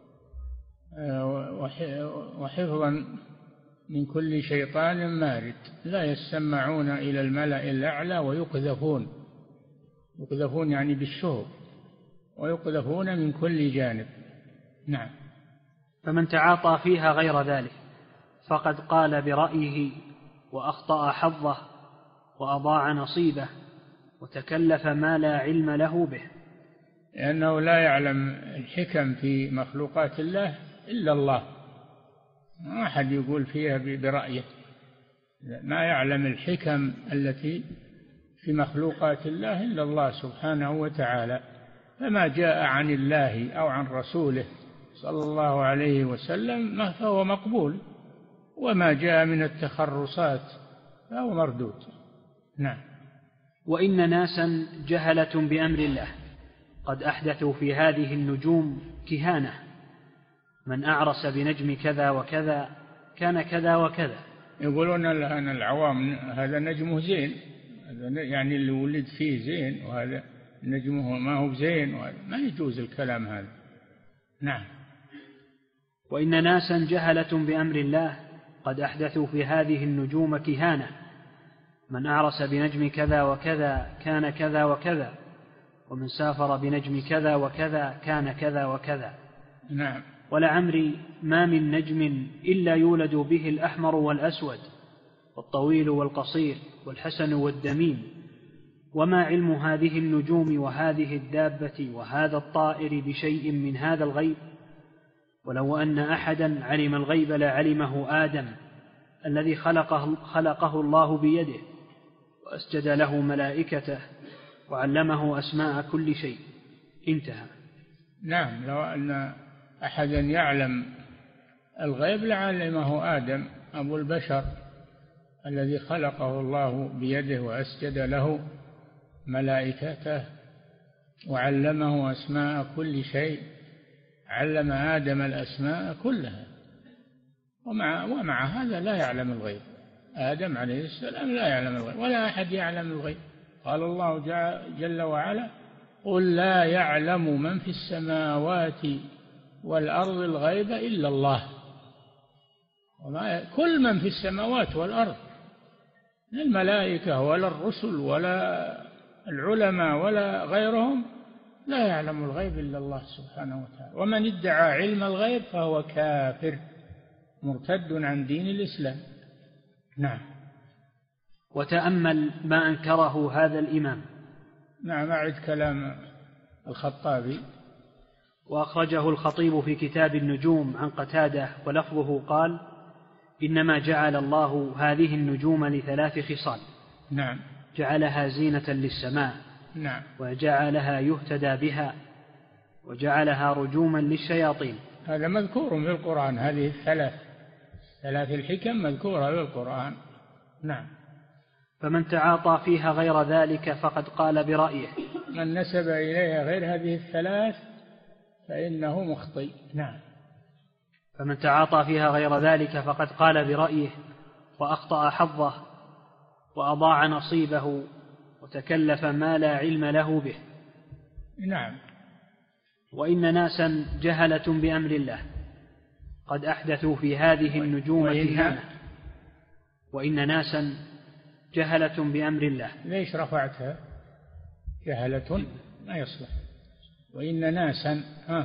وحفظا من كل شيطان مارد. لا يسمعون إلى الملأ الأعلى ويقذفون يعني بالشهب، ويقذفون من كل جانب. نعم. فمن تعاطى فيها غير ذلك فقد قال برأيه وأخطأ حظه وأضاع نصيبه وتكلف ما لا علم له به، لأنه لا يعلم الحكم في مخلوقات الله إلا الله، ما أحد يقول فيها برأيه، ما يعلم الحكم التي في مخلوقات الله إلا الله سبحانه وتعالى. فما جاء عن الله أو عن رسوله صلى الله عليه وسلم فهو مقبول، وما جاء من التخرصات فهو مردود. نعم. وإن ناسا جهلة بأمر الله قد أحدثوا في هذه النجوم كهانة، من أعرس بنجم كذا وكذا كان كذا وكذا. يقولون أن العوام هذا نجمه زين، يعني اللي ولد فيه زين، وهذا نجمه ما هو زين، وهذا ما يجوز الكلام هذا. نعم. وإن ناسا جهلة بأمر الله قد أحدثوا في هذه النجوم كهانة، من أعرس بنجم كذا وكذا كان كذا وكذا، ومن سافر بنجم كذا وكذا كان كذا وكذا. نعم. ولعمري ما من نجم إلا يولد به الأحمر والأسود والطويل والقصير والحسن والدميم، وما علم هذه النجوم وهذه الدابة وهذا الطائر بشيء من هذا الغيب، ولو أن أحدا علم الغيب لعلمه آدم الذي خلقه الله بيده وأسجد له ملائكته وعلمه أسماء كل شيء. انتهى. نعم. لو أن أحدا يعلم الغيب لعلمه آدم أبو البشر الذي خلقه الله بيده وأسجد له ملائكته وعلمه أسماء كل شيء، علم آدم الأسماء كلها، ومع هذا لا يعلم الغيب. آدم عليه السلام لا يعلم الغيب، ولا أحد يعلم الغيب. قال الله جل وعلا: قل لا يعلم من في السماوات والأرض الغيب إلا الله. كل من في السماوات والأرض، لا الملائكة ولا الرسل ولا العلماء ولا غيرهم، لا يعلم الغيب إلا الله سبحانه وتعالى. ومن ادعى علم الغيب فهو كافر مرتد عن دين الإسلام. نعم. وتأمل ما أنكره هذا الإمام. نعم. أعد كلام الخطابي. وأخرجه الخطيب في كتاب النجوم عن قتادة ولفظه قال: إنما جعل الله هذه النجوم لثلاث خصال. نعم. جعلها زينة للسماء. نعم. وجعلها يهتدى بها، وجعلها رجوما للشياطين. هذا مذكور في القرآن، هذه ثلاث الحكم مذكورة في القرآن. نعم. فمن تعاطى فيها غير ذلك فقد قال برأيه. من نسب إليها غير هذه الثلاث فإنه مخطئ. نعم. فمن تعاطى فيها غير ذلك فقد قال برأيه وأخطأ حظه وأضاع نصيبه وتكلف ما لا علم له به. نعم. وإن ناسا جهلة بأمر الله قد أحدثوا في هذه النجوم كهانة. وإن ناسا جهلة بأمر الله. ليش رفعتها؟ جهلة ما يصلح. وإن ناسا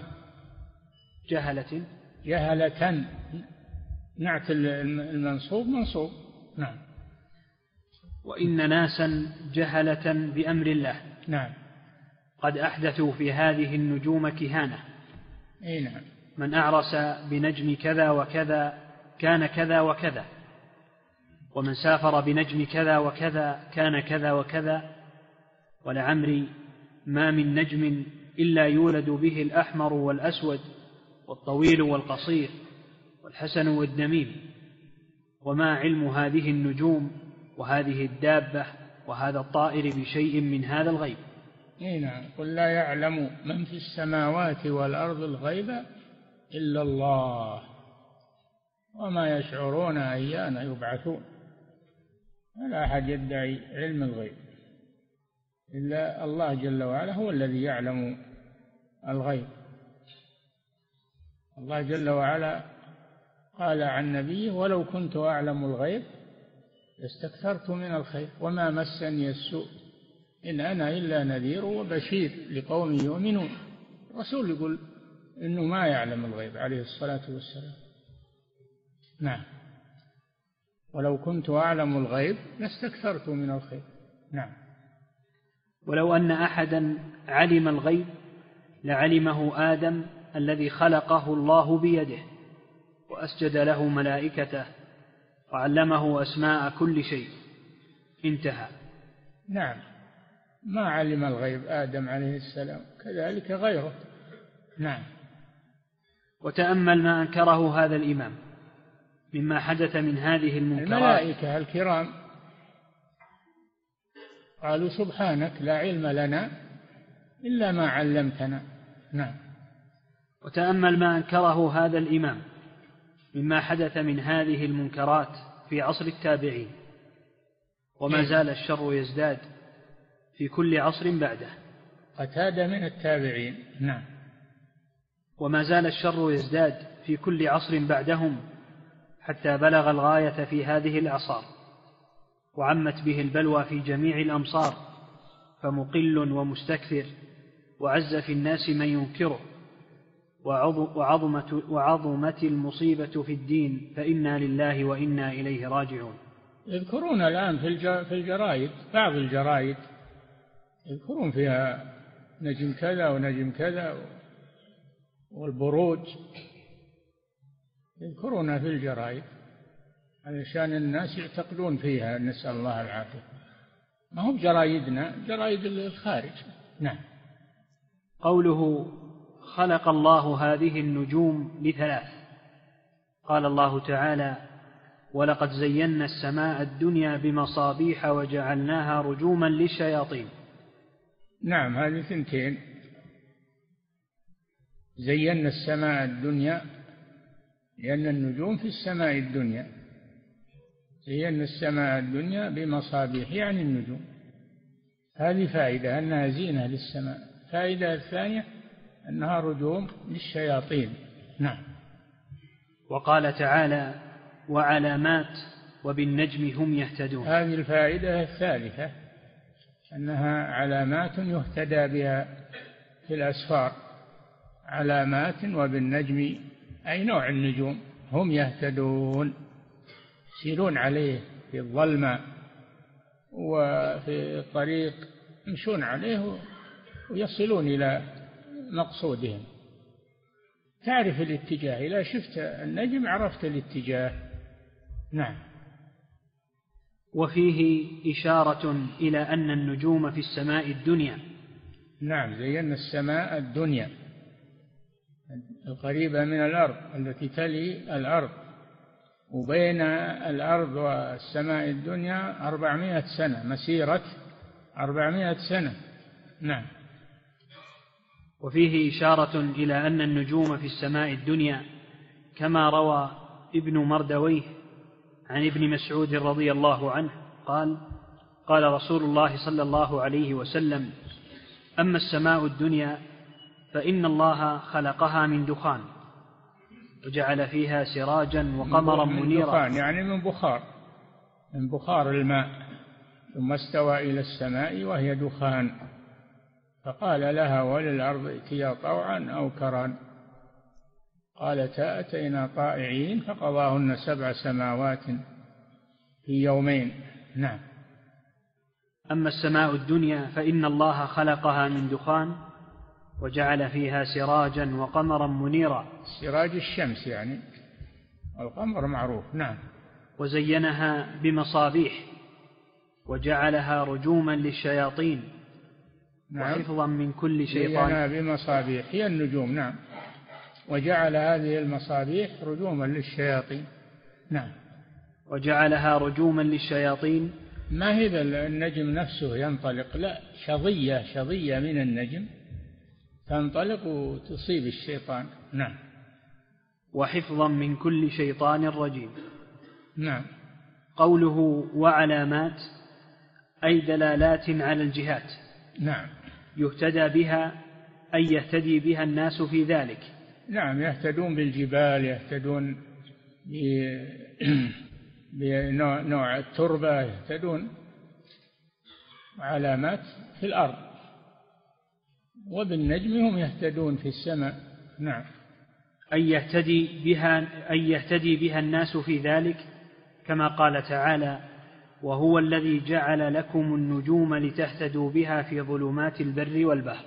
جهلة نعت المنصوب منصوب. نعم. وإن ناسا جهلة بأمر الله. نعم. قد أحدثوا في هذه النجوم كهانة. أي نعم. من أعرس بنجم كذا وكذا كان كذا وكذا، ومن سافر بنجم كذا وكذا كان كذا وكذا، ولعمري ما من نجم إلا يولد به الأحمر والأسود والطويل والقصير والحسن والدميم، وما علم هذه النجوم وهذه الدابة وهذا الطائر بشيء من هذا الغيب. نعم. قل لا يعلم من في السماوات والأرض الغيب إلا الله وما يشعرون أيان يبعثون. ولا أحد يدعي علم الغيب إلا الله جل وعلا، هو الذي يعلم الغيب. الله جل وعلا قال عن نبيه: ولو كنت أعلم الغيب لاستكثرت من الخير وما مسني السوء إن أنا إلا نذير وبشير لقوم يؤمنون. الرسول يقول إنه ما يعلم الغيب عليه الصلاة والسلام. نعم، ولو كنت أعلم الغيب لاستكثرت من الخير. نعم. ولو أن أحدا علم الغيب لعلمه آدم الذي خلقه الله بيده وأسجد له ملائكته وعلمه أسماء كل شيء. انتهى. نعم، ما علم الغيب آدم عليه السلام، كذلك غيره. نعم. وتأمل ما أنكره هذا الإمام مما حدث من هذه المنكرات. الملائكة الكرام قالوا: سبحانك لا علم لنا إلا ما علمتنا. نعم. وتأمل ما أنكره هذا الإمام مما حدث من هذه المنكرات في عصر التابعين، وما زال الشر يزداد في كل عصر بعده. قتادة من التابعين. نعم. وما زال الشر يزداد في كل عصر بعدهم حتى بلغ الغاية في هذه الأعصار، وعمت به البلوى في جميع الأمصار، فمقل ومستكثر، وعز في الناس من ينكره، وعظمت المصيبة في الدين، فإنا لله وإنا إليه راجعون. يذكرون الآن في الجرائد، بعض الجرائد يذكرون فيها نجم كذا ونجم كذا والبروج، يذكرونها في الجرائد علشان الناس يعتقدون فيها. نسأل الله العافية. ما هو بجرايدنا، جرايد الخارج. نعم. قوله: خلق الله هذه النجوم لثلاث. قال الله تعالى: ولقد زينا السماء الدنيا بمصابيح وجعلناها رجوما للشياطين. نعم، هذه ثنتين. زينا السماء الدنيا لأن النجوم في السماء الدنيا. زينا السماء الدنيا بمصابيح يعني النجوم، هذه فائدة أنها زينة للسماء. فائدة الثانية أنها رجوم للشياطين. نعم. وقال تعالى: وعلامات وبالنجم هم يهتدون. هذه الفائدة الثالثة أنها علامات يهتدى بها في الأسفار. علامات وبالنجم أي نوع النجوم هم يهتدون، يسيرون عليه في الظلمة وفي الطريق، يمشون عليه ويصلون إلى مقصودهم. تعرف الاتجاه، إذا شفت النجم عرفت الاتجاه. نعم. وفيه إشارة إلى أن النجوم في السماء الدنيا. نعم، زينا السماء الدنيا القريبة من الأرض التي تلي الأرض، وبين الأرض والسماء الدنيا 400 سنة، مسيرة 400 سنة. نعم. وفيه إشارة إلى أن النجوم في السماء الدنيا كما روى ابن مردويه عن ابن مسعود رضي الله عنه قال: قال رسول الله صلى الله عليه وسلم: أما السماء الدنيا فإن الله خلقها من دخان وجعل فيها سراجا وقمرا منيرا. دخان يعني من بخار الماء، ثم استوى إلى السماء وهي دخان، فقال لها وللأرض ائتيا طوعا أو كرها، قالتا أتينا طائعين، فقضاهن 7 سماوات في يومين. نعم. أما السماء الدنيا فإن الله خلقها من دخان وجعل فيها سراجا وقمرا منيرا. سراج الشمس يعني، القمر معروف. نعم. وزينها بمصابيح وجعلها رجوما للشياطين. نعم. وحفظا من كل شيطان. زينها بمصابيح هي النجوم. نعم. وجعل هذه المصابيح رجوما للشياطين. نعم. وجعلها رجوما للشياطين. ما هي النجم نفسه ينطلق، لا، شظية من النجم تنطلق وتصيب الشيطان. نعم. وحفظا من كل شيطان رجيم. نعم. قوله وعلامات أي دلالات على الجهات. نعم. يهتدى بها أي يهتدي بها الناس في ذلك. نعم يهتدون بالجبال، يهتدون بنوع التربة، يهتدون علامات في الأرض، وبالنجم هم يهتدون في السماء. نعم. أن يهتدي بها الناس في ذلك، كما قال تعالى: وهو الذي جعل لكم النجوم لتهتدوا بها في ظلمات البر والبحر.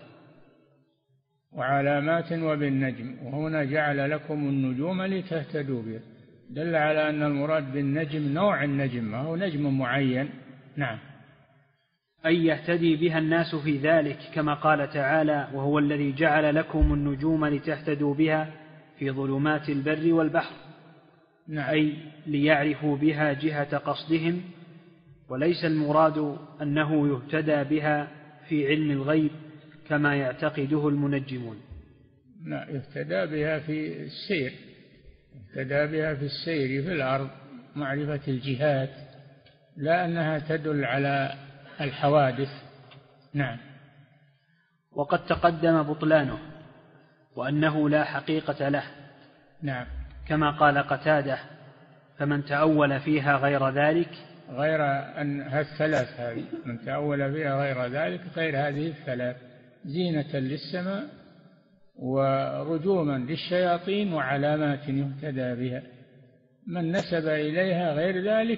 وعلامات وبالنجم، وهنا جعل لكم النجوم لتهتدوا بها، دل على أن المراد بالنجم نوع النجم، ما هو نجم معين. نعم. أن يهتدي بها الناس في ذلك، كما قال تعالى: وهو الذي جعل لكم النجوم لتهتدوا بها في ظلمات البر والبحر. نعم. أي ليعرفوا بها جهة قصدهم، وليس المراد أنه يهتدى بها في علم الغيب كما يعتقده المنجمون. لا، يهتدى بها في السير، يهتدى بها في السير في الأرض، معرفة الجهات، لا أنها تدل على الحوادث. نعم. وقد تقدم بطلانه، وأنه لا حقيقة له. نعم. كما قال قتادة: فمن تأول فيها غير ذلك، غير أن هالثلاث هذه، من تأول فيها غير ذلك، غير هذه الثلاث: زينة للسماء، ورجوما للشياطين، وعلامات يهتدى بها. من نسب إليها غير ذلك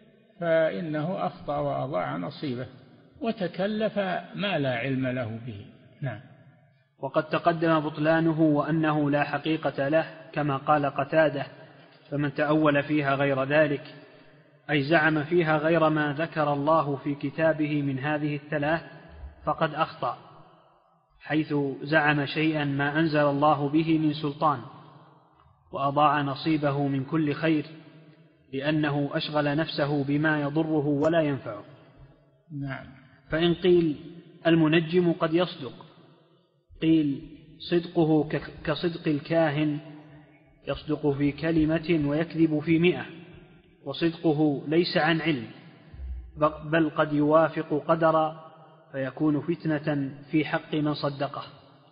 فإنه أخطأ وأضاع نصيبه، وتكلف ما لا علم له به. نعم. وقد تقدم بطلانه، وأنه لا حقيقة له، كما قال قتادة: فمن تأول فيها غير ذلك، أي زعم فيها غير ما ذكر الله في كتابه من هذه الثلاث، فقد أخطأ، حيث زعم شيئا ما أنزل الله به من سلطان، وأضاع نصيبه من كل خير، لأنه أشغل نفسه بما يضره ولا ينفعه. نعم. فإن قيل المنجم قد يصدق، قيل صدقه كصدق الكاهن، يصدق في كلمة ويكذب في 100، وصدقه ليس عن علم، بل قد يوافق قدرا، فيكون فتنة في حق من صدقه.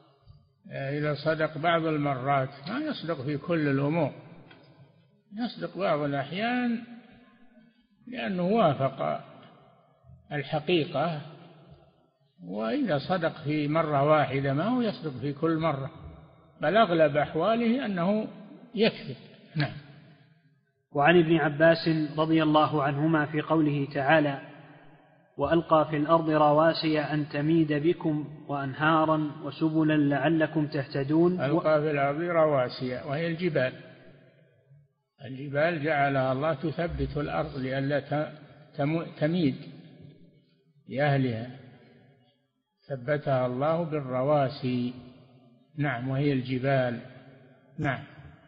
إذا صدق بعض المرات ما يصدق في كل الأمور، يصدق بعض الأحيان لأنه وافق الحقيقة، وإذا صدق في مرة واحدة ما هو يصدق في كل مرة، بل أغلب أحواله أنه يكذب. نعم. وعن ابن عباس رضي الله عنهما في قوله تعالى: وألقى في الأرض رواسي أن تميد بكم وأنهارا وسبلا لعلكم تهتدون. ألقى في الأرض رواسي، وهي الجبال. الجبال جعلها الله تثبت الأرض لئلا تميد لأهلها، ثبتها الله بالرواسي. نعم. وهي الجبال. نعم.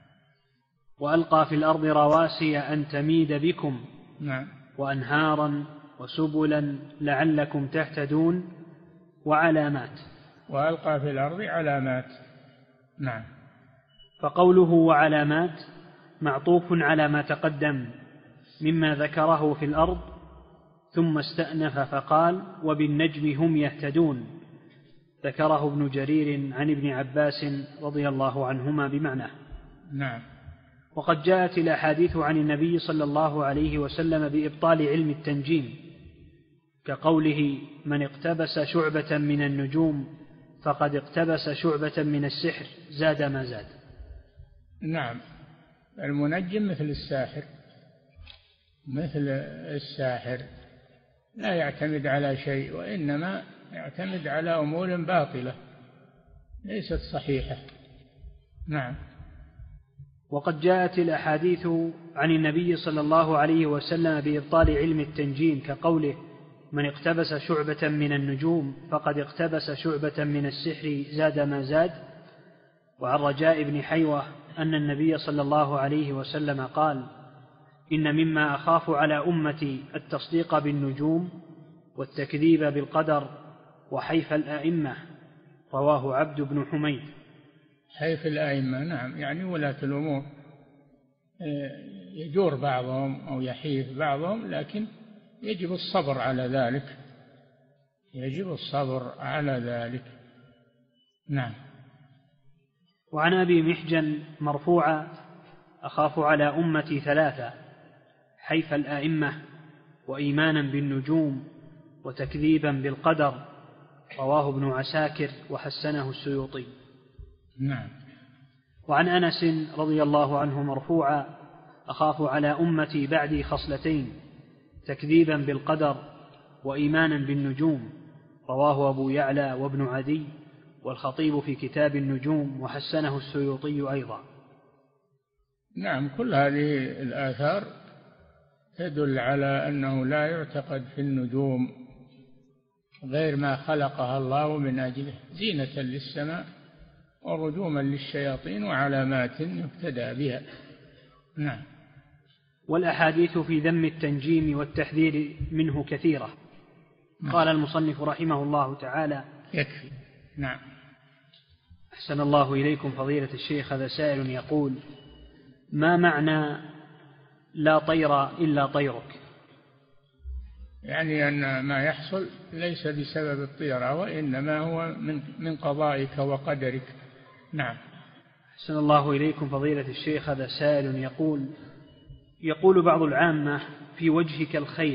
وألقى في الأرض رواسي أن تميد بكم. نعم. وأنهارا وسبلا لعلكم تهتدون، وعلامات. وألقى في الأرض علامات. نعم. فقوله وعلامات معطوف على ما تقدم مما ذكره في الأرض، ثم استأنف فقال: وبالنجم هم يهتدون، ذكره ابن جرير عن ابن عباس رضي الله عنهما بمعناه. نعم. وقد جاءت الأحاديث عن النبي صلى الله عليه وسلم بإبطال علم التنجيم، كقوله: من اقتبس شعبة من النجوم فقد اقتبس شعبة من السحر، زاد ما زاد. نعم. المنجم مثل الساحر، مثل الساحر، لا يعتمد على شيء، وإنما يعتمد على أمور باطلة ليست صحيحة. نعم. وقد جاءت الأحاديث عن النبي صلى الله عليه وسلم بإبطال علم التنجيم، كقوله: من اقتبس شعبة من النجوم فقد اقتبس شعبة من السحر، زاد ما زاد. وعن رجاء بن حيوة أن النبي صلى الله عليه وسلم قال: إن مما أخاف على أمتي التصديق بالنجوم والتكذيب بالقدر وحيف الآئمة. رواه عبد بن حميد. حيف الآئمة، نعم، يعني ولاة الأمور، يجور بعضهم أو يحيف بعضهم، لكن يجب الصبر على ذلك، يجب الصبر على ذلك. نعم. وعن أبي محجن مرفوعا: أخاف على أمتي ثلاثة: حيف الآئمة، وإيمانا بالنجوم، وتكذيبا بالقدر. رواه ابن عساكر وحسنه السيوطي. نعم. وعن أنس رضي الله عنه مرفوعا: أخاف على أمتي بعدي خصلتين: تكذيبا بالقدر، وإيمانا بالنجوم. رواه أبو يعلى وابن عدي والخطيب في كتاب النجوم، وحسنه السيوطي أيضا. نعم، كل هذه الآثار تدل على أنه لا يعتقد في النجوم غير ما خلقها الله من أجله، زينة للسماء ورجوما للشياطين وعلامات يهتدى بها. نعم. والأحاديث في ذم التنجيم والتحذير منه كثيرة. نعم. قال المصنف رحمه الله تعالى: يكفي. نعم. أحسن الله إليكم فضيلة الشيخ. هذا سائل يقول: ما معنى لا طير إلا طيرك؟ يعني أن ما يحصل ليس بسبب الطيرة، وإنما هو من قضائك وقدرك. نعم. أحسن الله إليكم فضيلة الشيخ. هذا سائل يقول بعض العامة: في وجهك الخير،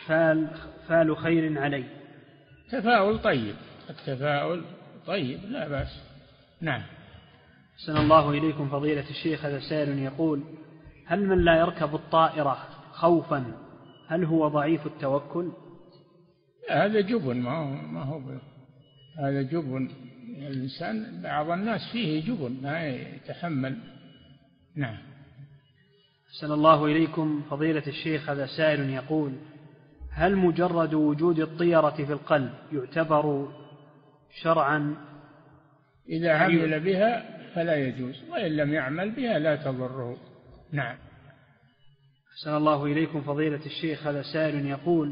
فال خير علي. تفاؤل طيب، التفاؤل طيب، لا بأس. نعم. أحسن الله إليكم فضيلة الشيخ. هذا سائل يقول: هل من لا يركب الطائرة خوفا هل هو ضعيف التوكل؟ هذا جبن، ما هو هذا جبن. الإنسان بعض الناس فيه جبن ما يتحمل. نعم. أحسن الله إليكم فضيلة الشيخ. هذا سائل يقول: هل مجرد وجود الطيرة في القلب يعتبر شرعا؟ إذا عمل بها فلا يجوز، وإن لم يعمل بها لا تضره. نعم. أحسن الله إليكم فضيلة الشيخ. هذا سائل يقول: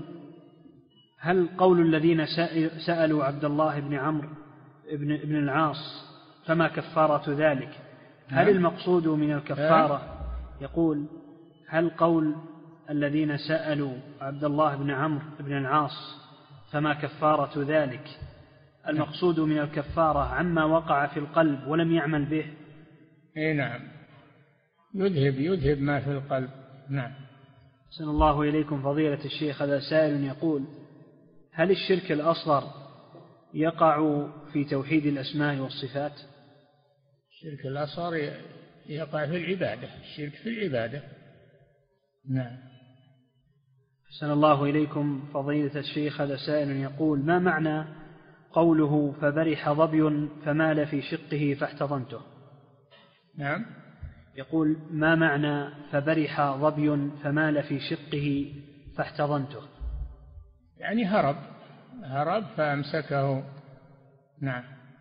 هل قول الذين سألوا عبد الله بن عمرو بن العاص فما كفارة ذلك، هل المقصود من الكفارة؟ يقول: هل قول الذين سألوا عبد الله بن عمرو بن العاص فما كفارة ذلك المقصود من الكفارة عما وقع في القلب ولم يعمل به؟ نعم، يذهب ما في القلب. نعم. أحسن الله إليكم فضيلة الشيخ. هذا سائل يقول: هل الشرك الأصغر يقع في توحيد الأسماء والصفات؟ الشرك الأصغر يقع في العبادة، الشرك في العبادة. نعم. أحسن الله إليكم فضيلة الشيخ. هذا سائل يقول: ما معنى قوله فبرح ظبي فمال في شقه فاحتضنته؟ نعم. يقول: ما معنى فبرح ظبي فمال في شقه فاحتضنته؟ يعني هرب فأمسكه. نعم.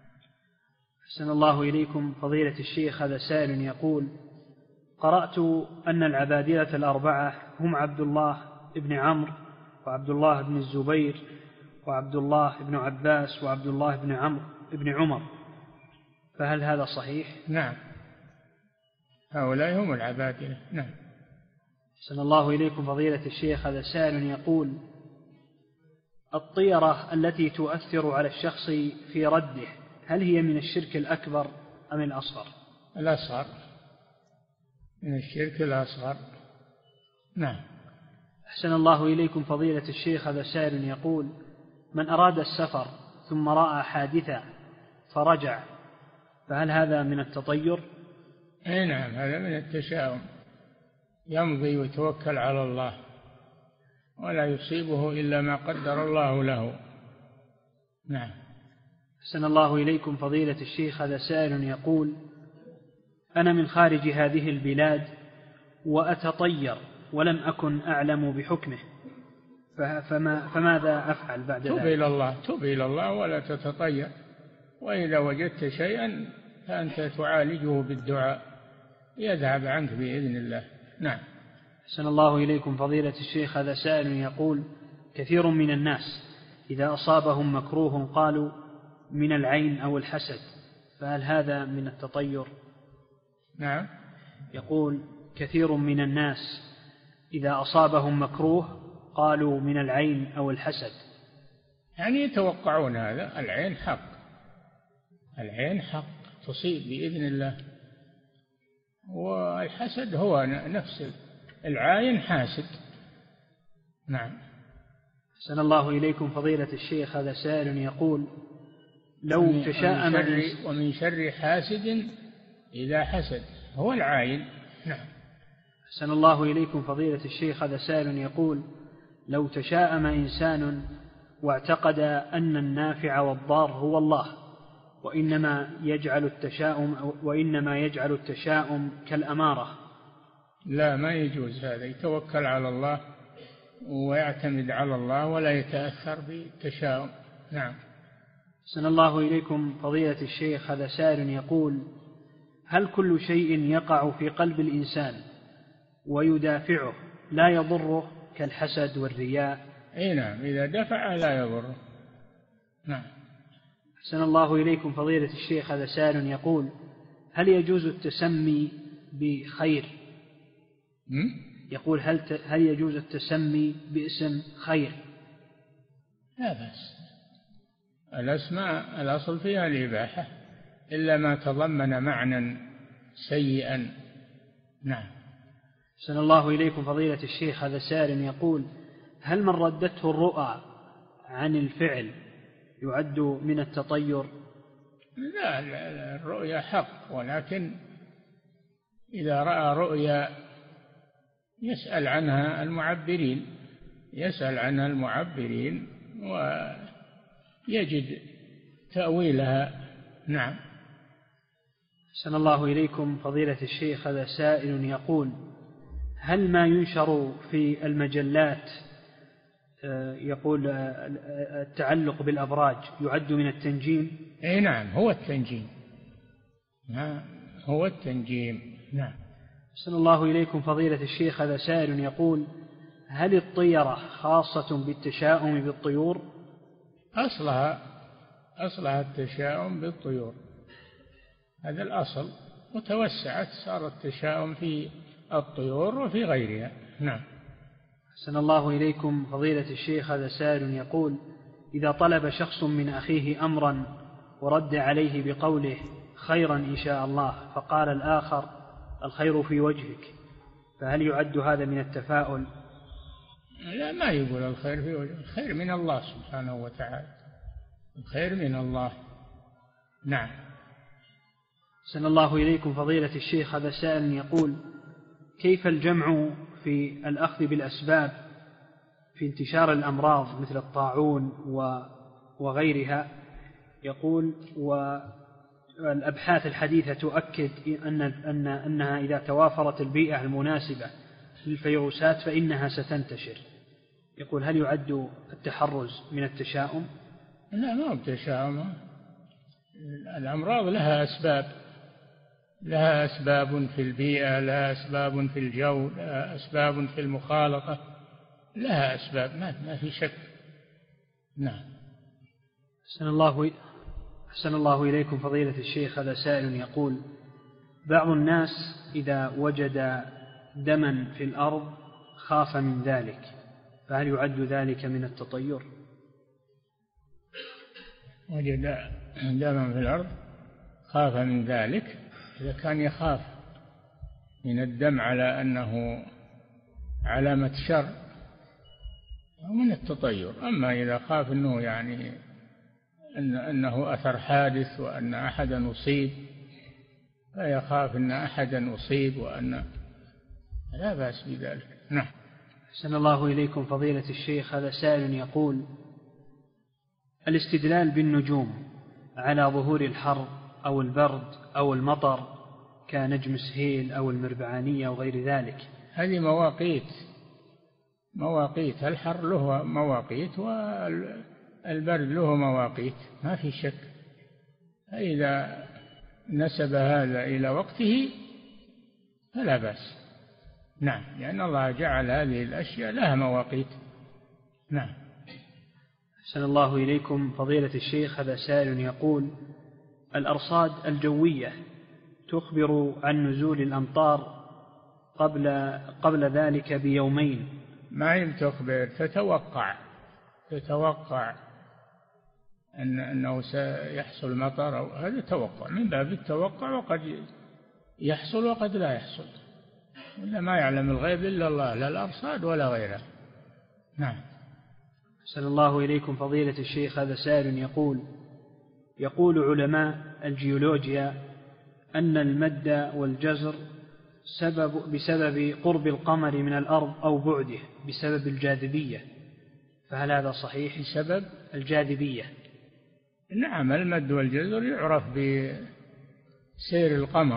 أحسن الله إليكم فضيلة الشيخ. هذا سائل يقول: قرأت أن العبادلة الأربعة هم عبد الله بن عمرو، وعبد الله بن الزبير، وعبد الله بن عباس، وعبد الله بن عمر، فهل هذا صحيح؟ نعم، هؤلاء هم العبادلة. نعم. أحسن الله إليكم فضيلة الشيخ. هذا سائل يقول: الطيرة التي تؤثر على الشخص في رده هل هي من الشرك الأكبر أم الأصغر؟ الأصغر، من الشرك الأصغر. نعم. أحسن الله إليكم فضيلة الشيخ. هذا سائل يقول: من أراد السفر ثم رأى حادثة فرجع فهل هذا من التطير؟ نعم، هذا من التشاؤم، يمضي ويتوكل على الله ولا يصيبه إلا ما قدر الله له. نعم. أحسن الله إليكم فضيلة الشيخ. هذا سائل يقول: أنا من خارج هذه البلاد وأتطير ولم أكن أعلم بحكمه، فماذا أفعل بعد ذلك؟ تب إلى الله ولا تتطير، وإذا وجدت شيئا فأنت تعالجه بالدعاء يذهب عنك بإذن الله. نعم. أحسن الله إليكم فضيلة الشيخ. هذا سائل يقول: كثير من الناس إذا أصابهم مكروه قالوا من العين أو الحسد، فهل هذا من التطير؟ نعم. يقول: كثير من الناس إذا أصابهم مكروه قالوا من العين أو الحسد، يعني يتوقعون هذا. العين حق، العين حق تصيب بإذن الله. والحسد هو نفس العاين حاسد. نعم. أحسن الله إليكم فضيلة الشيخ، هذا سائل يقول: لو تشاءم ومن شر حاسد إذا حسد، هو العاين. نعم. أحسن الله إليكم فضيلة الشيخ، هذا سائل يقول: لو تشاءم إنسان واعتقد أن النافع والضار هو الله، وإنما يجعل التشاؤم كالأمارة. لا، ما يجوز هذا. يتوكل على الله ويعتمد على الله ولا يتأثر بالتشاؤم. نعم. أحسن الله إليكم فضيلة الشيخ، هذا سائل يقول: هل كل شيء يقع في قلب الإنسان ويدافعه لا يضره كالحسد والرياء؟ أي نعم، إذا دفع لا يضره. نعم. أحسن الله إليكم فضيلة الشيخ، هذا سائل يقول: هل يجوز التسمي بخير؟ يقول: هل يجوز التسمي باسم خير؟ لا بأس. الأسماء الأصل فيها الإباحة إلا ما تضمن معنى سيئا. نعم. أحسن الله إليكم فضيلة الشيخ، هذا سائل يقول: هل من ردته الرؤى عن الفعل يعد من التطير؟ لا، الرؤيا حق، ولكن إذا رأى رؤيا يسأل عنها المعبرين ويجد تأويلها. نعم. أحسن الله إليكم فضيلة الشيخ، هذا سائل يقول: هل ما ينشر في المجلات يقول التعلق بالأبراج يعد من التنجيم؟ أي نعم، هو التنجيم. نعم. أحسن الله إليكم فضيلة الشيخ، هذا سائل يقول: هل الطيرة خاصة بالتشاؤم بالطيور؟ أصلها التشاؤم بالطيور، هذا الأصل، وتوسعت صار التشاؤم في الطيور وفي غيرها. نعم. أحسن الله إليكم فضيلة الشيخ، هذا سائل يقول: إذا طلب شخص من أخيه أمرا ورد عليه بقوله خيرا إن شاء الله، فقال الآخر الخير في وجهك، فهل يعد هذا من التفاؤل؟ لا، ما يقول الخير في وجهك، الخير من الله سبحانه وتعالى، الخير من الله. نعم. أحسن الله إليكم فضيلة الشيخ، هذا سائل يقول: كيف الجمع في الأخذ بالأسباب في انتشار الأمراض مثل الطاعون وغيرها؟ يقول: والأبحاث الحديثة تؤكد أنها إذا توافرت البيئة المناسبة للفيروسات فإنها ستنتشر. يقول: هل يعد التحرز من التشاؤم؟ لا، ما هو التشاؤم. الأمراض لها أسباب في البيئة، لها أسباب في الجو، لها أسباب في المخالطة، لها أسباب، ما في شك. نعم. أحسن الله إليكم فضيلة الشيخ، هذا سائل يقول: بعض الناس إذا وجد دما في الأرض خاف من ذلك، فهل يعد ذلك من التطير؟ وجد دما في الأرض خاف من ذلك، إذا كان يخاف من الدم على أنه علامة شر من التطير. أما إذا خاف أنه يعني أنه أثر حادث وأن أحدا أصيب، فيخاف أن أحدا أصيب وأن لا بأس بذلك. نعم. أحسن الله إليكم فضيلة الشيخ، هذا سائل يقول: الاستدلال بالنجوم على ظهور الحر أو البرد أو المطر كنجم سهيل أو المربعانية وغير ذلك، هذه مواقيت. الحر له مواقيت والبرد له مواقيت، ما في شك. فإذا نسب هذا إلى وقته فلا بأس. نعم، لأن الله جعل هذه الأشياء لها مواقيت. نعم. أحسن الله إليكم فضيلة الشيخ، هذا سائل يقول: الأرصاد الجوية تخبر عن نزول الأمطار قبل ذلك بيومين. ما هي تخبر، تتوقع أنه سيحصل مطر، أو هذا توقع من باب التوقع، وقد يحصل وقد لا يحصل، إلا ما يعلم الغيب إلا الله، لا الأرصاد ولا غيره. نعم. أحسن الله إليكم فضيلة الشيخ. هذا سائل يقول علماء الجيولوجيا أن المد والجزر بسبب قرب القمر من الأرض أو بعده بسبب الجاذبية، فهل هذا صحيح؟ بسبب الجاذبية. نعم، المد والجزر يعرف بسير القمر،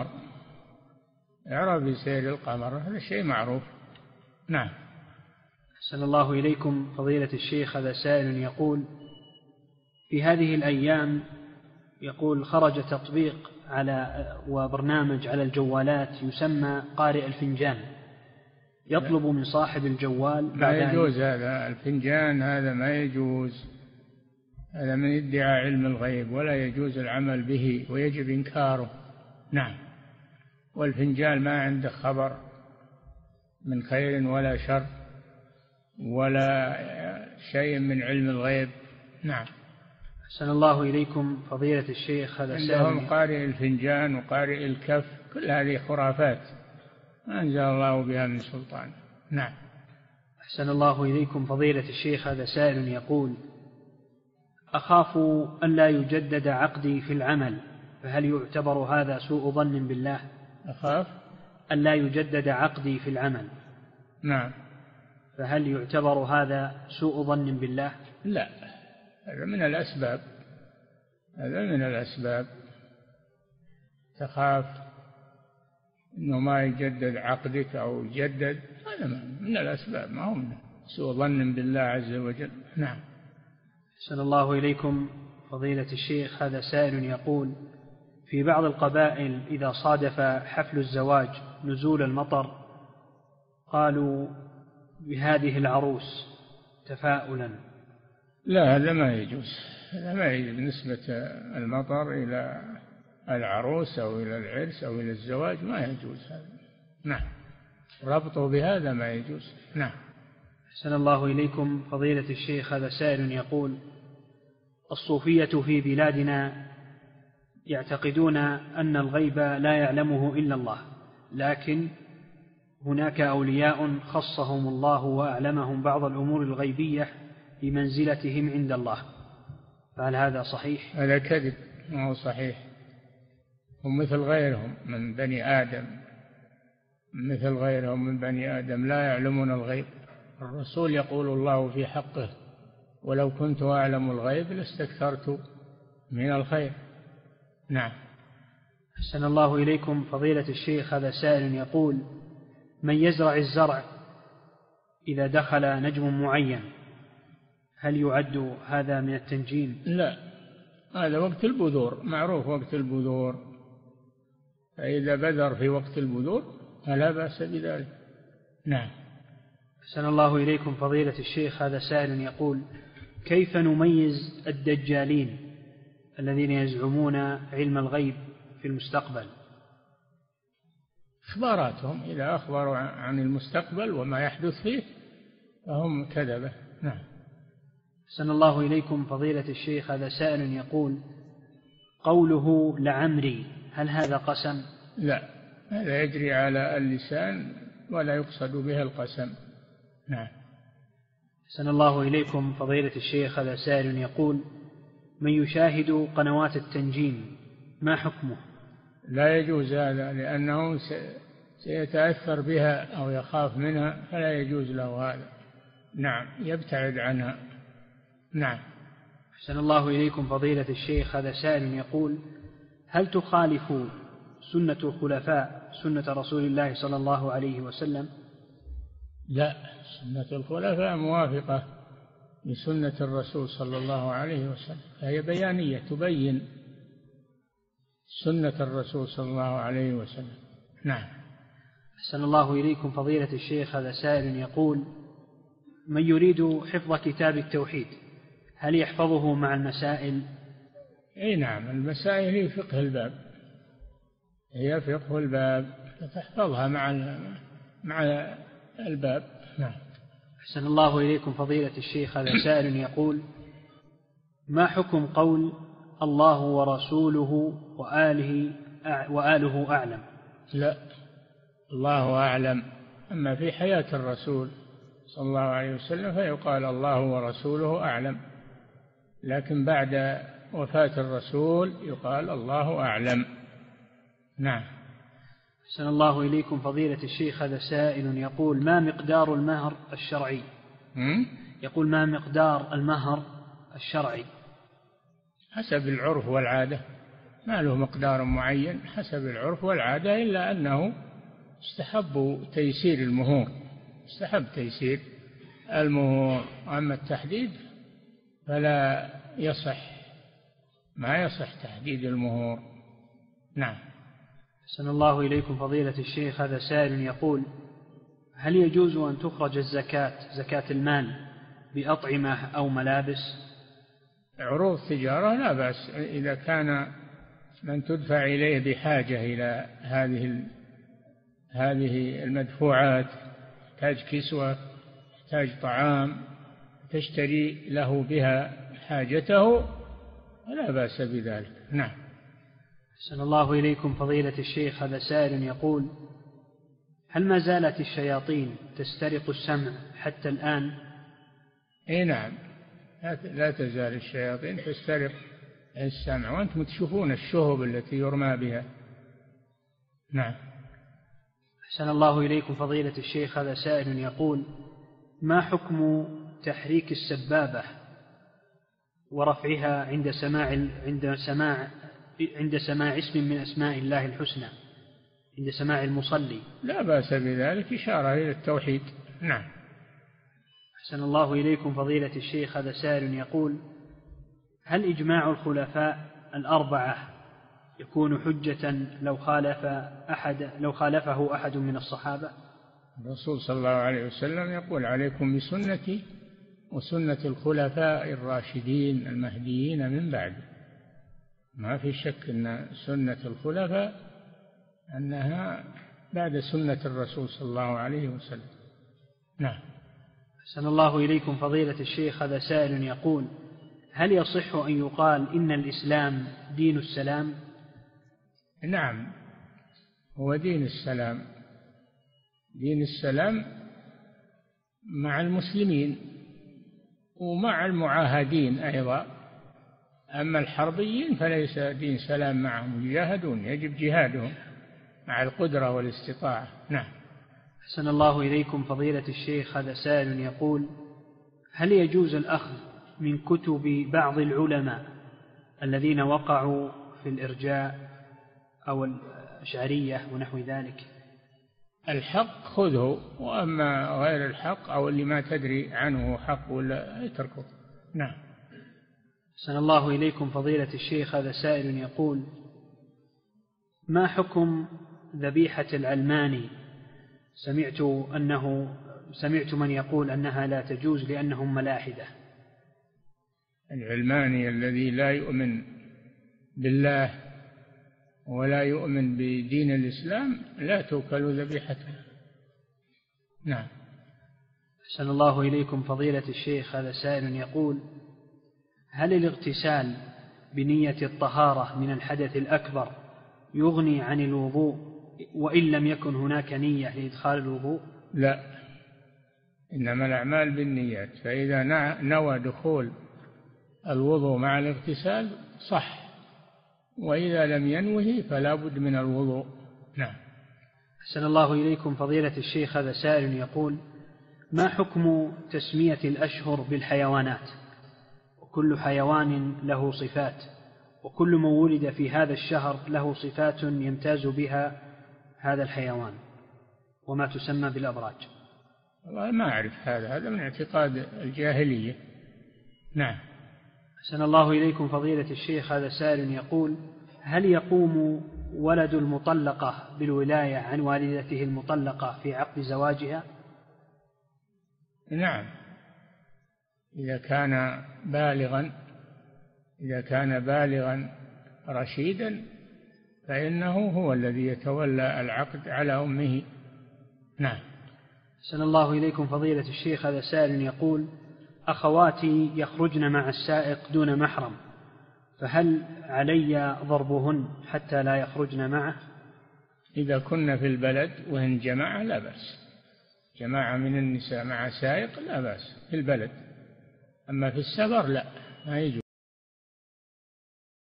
هذا شيء معروف. نعم. أحسن الله إليكم فضيلة الشيخ. هذا سائل يقول في هذه الأيام يقول خرج تطبيق وبرنامج على الجوالات يسمى قارئ الفنجان، يطلب من صاحب الجوال ما يجوز هذا الفنجان، هذا ما يجوز، هذا من ادعاء علم الغيب، ولا يجوز العمل به ويجب إنكاره. نعم. والفنجان ما عنده خبر من خير ولا شر ولا شيء من علم الغيب. نعم. أحسن الله إليكم فضيلة الشيخ. هذا عندهم قارئ الفنجان وقارئ الكف، كل هذه خرافات ما أنزل الله بها من سلطان. نعم. أحسن الله إليكم فضيلة الشيخ. هذا سائل يقول أخاف أن لا يجدد عقدي في العمل، فهل يعتبر هذا سوء ظن بالله؟ أخاف أن لا يجدد عقدي في العمل. نعم. فهل يعتبر هذا سوء ظن بالله؟ لا، هذا من الأسباب، تخاف أنه ما يجدد عقدك أو يجدد، هذا من الأسباب، ما هو من سوء ظن بالله عز وجل. نعم. أحسن الله إليكم فضيلة الشيخ. هذا سائل يقول في بعض القبائل إذا صادف حفل الزواج نزول المطر قالوا بهذه العروس تفاؤلا. لا، هذا ما يجوز، بالنسبة المطر إلى العروس أو إلى العرس أو إلى الزواج ما يجوز هذا. نعم. ربطه بهذا ما يجوز. نعم. أحسن الله إليكم فضيلة الشيخ. هذا سائل يقول الصوفية في بلادنا يعتقدون أن الغيب لا يعلمه إلا الله، لكن هناك أولياء خصهم الله وأعلمهم بعض الأمور الغيبية بمنزلتهم عند الله، فهل هذا صحيح؟ هذا كذب، ما هو صحيح. هم مثل غيرهم من بني آدم، لا يعلمون الغيب. الرسول يقول الله في حقه ولو كنت أعلم الغيب لاستكثرت من الخير. نعم. أحسن الله إليكم فضيلة الشيخ. هذا سائل يقول من يزرع الزرع إذا دخل نجم معين هل يعد هذا من التنجيم؟ لا، هذا وقت البذور، معروف وقت البذور، فإذا بذر في وقت البذور فلا بأس بذلك. نعم. أحسن الله إليكم فضيلة الشيخ. هذا سائل يقول كيف نميز الدجالين الذين يزعمون علم الغيب في المستقبل؟ إخباراتهم، إذا أخبروا عن المستقبل وما يحدث فيه فهم كذبة. نعم. أحسن الله إليكم فضيلة الشيخ. هذا سائل يقول قوله لعمري هل هذا قسم؟ لا، هذا يجري على اللسان ولا يقصد بها القسم. نعم. أحسن الله إليكم فضيلة الشيخ. هذا سائل يقول من يشاهد قنوات التنجيم ما حكمه؟ لا يجوز هذا، لأنه سيتأثر بها أو يخاف منها، فلا يجوز له هذا. نعم، يبتعد عنها. نعم. أحسن الله إليكم فضيلة الشيخ. هذا سائل يقول هل تخالف سنة الخلفاء سنة رسول الله صلى الله عليه وسلم؟ لا، سنة الخلفاء موافقة لسنة الرسول صلى الله عليه وسلم، فهي بيانية تبين سنة الرسول صلى الله عليه وسلم. نعم. أحسن الله إليكم فضيلة الشيخ. هذا سائل يقول من يريد حفظ كتاب التوحيد هل يحفظه مع المسائل؟ أي نعم، المسائل هي فقه الباب، هي فقه الباب، فتحفظها مع الباب. نعم. أحسن الله إليكم فضيلة الشيخ. هذا سائل يقول ما حكم قول الله ورسوله وآله أعلم؟ لا، الله أعلم. أما في حياة الرسول صلى الله عليه وسلم فيقال الله ورسوله أعلم، لكن بعد وفاة الرسول يقال الله أعلم. نعم. أحسن الله إليكم فضيلة الشيخ، هذا سائل يقول: ما مقدار المهر الشرعي؟ يقول: ما مقدار المهر الشرعي؟ حسب العرف والعادة، ما له مقدار معين، حسب العرف والعادة، إلا أنه استحب تيسير المهور، استحب تيسير المهور. أما التحديد فلا يصح، ما يصح تحديد المهور. نعم. أحسن الله إليكم فضيلة الشيخ، هذا سائل يقول: هل يجوز أن تخرج زكاة المال بأطعمة أو ملابس؟ عروض تجارة لا بأس، إذا كان من تدفع إليه بحاجة إلى هذه المدفوعات، يحتاج كسوة، يحتاج طعام، تشتري له بها حاجته، لا بأس بذلك. نعم. أحسن الله إليكم فضيلة الشيخ، هذا سائل يقول: هل ما زالت الشياطين تسترق السمع حتى الآن؟ أي نعم، لا تزال الشياطين تسترق السمع، وأنتم تشوفون الشهب التي يرمى بها. نعم. أحسن الله إليكم فضيلة الشيخ، هذا سائل يقول: ما حكم تحريك السبابة ورفعها عند سماع اسم من أسماء الله الحسنى، عند سماع المصلي؟ لا بأس بذلك، إشارة إلى التوحيد. نعم. أحسن الله إليكم فضيلة الشيخ، هذا سائل يقول: هل إجماع الخلفاء الأربعة يكون حجة لو خالفه أحد من الصحابة؟ الرسول صلى الله عليه وسلم يقول: عليكم بسنتي وسنة الخلفاء الراشدين المهديين من بعد. ما في شك أن سنة الخلفاء أنها بعد سنة الرسول صلى الله عليه وسلم. نعم. أحسن الله إليكم فضيلة الشيخ، هذا سائل يقول: هل يصح أن يقال إن الإسلام دين السلام؟ نعم، هو دين السلام، دين السلام مع المسلمين ومع المعاهدين أيضا. أما الحربيين فليس دين سلام معهم، يجاهدون، يجب جهادهم مع القدرة والاستطاعة. نعم. أحسن الله إليكم فضيلة الشيخ، هذا سائل يقول: هل يجوز الأخذ من كتب بعض العلماء الذين وقعوا في الإرجاء أو الأشعرية ونحو ذلك؟ الحق خذه، وأما غير الحق أو اللي ما تدري عنه حق ولا اتركه. نعم. أحسن الله إليكم فضيلة الشيخ، هذا سائل يقول: ما حكم ذبيحة العلماني؟ سمعت من يقول أنها لا تجوز لأنهم ملاحدة. العلماني الذي لا يؤمن بالله ولا يؤمن بدين الإسلام لا توكل ذبيحته. نعم. أحسن الله إليكم فضيلة الشيخ، هذا سائل يقول: هل الاغتسال بنية الطهارة من الحدث الأكبر يغني عن الوضوء وإن لم يكن هناك نية لإدخال الوضوء؟ لا، إنما الأعمال بالنيات، فإذا نوى دخول الوضوء مع الاغتسال صح، وإذا لم ينوه فلا بد من الوضوء. نعم. أحسن الله إليكم فضيلة الشيخ، هذا سائل يقول: ما حكم تسمية الأشهر بالحيوانات؟ وكل حيوان له صفات، وكل من ولد في هذا الشهر له صفات يمتاز بها هذا الحيوان، وما تسمى بالأبراج. والله ما أعرف، هذا من اعتقاد الجاهلية. نعم. أحسن الله إليكم فضيلة الشيخ، هذا سائل يقول: هل يقوم ولد المطلقة بالولاية عن والدته المطلقة في عقد زواجها؟ نعم، إذا كان بالغا رشيدا فإنه هو الذي يتولى العقد على أمه. نعم. أحسن الله إليكم فضيلة الشيخ، هذا سائل يقول: أخواتي يخرجن مع السائق دون محرم، فهل علي ضربهن حتى لا يخرجن معه؟ إذا كنا في البلد وهن جماعة لا بأس، جماعة من النساء مع سائق لا بأس في البلد، أما في السفر لا، ما يجوز.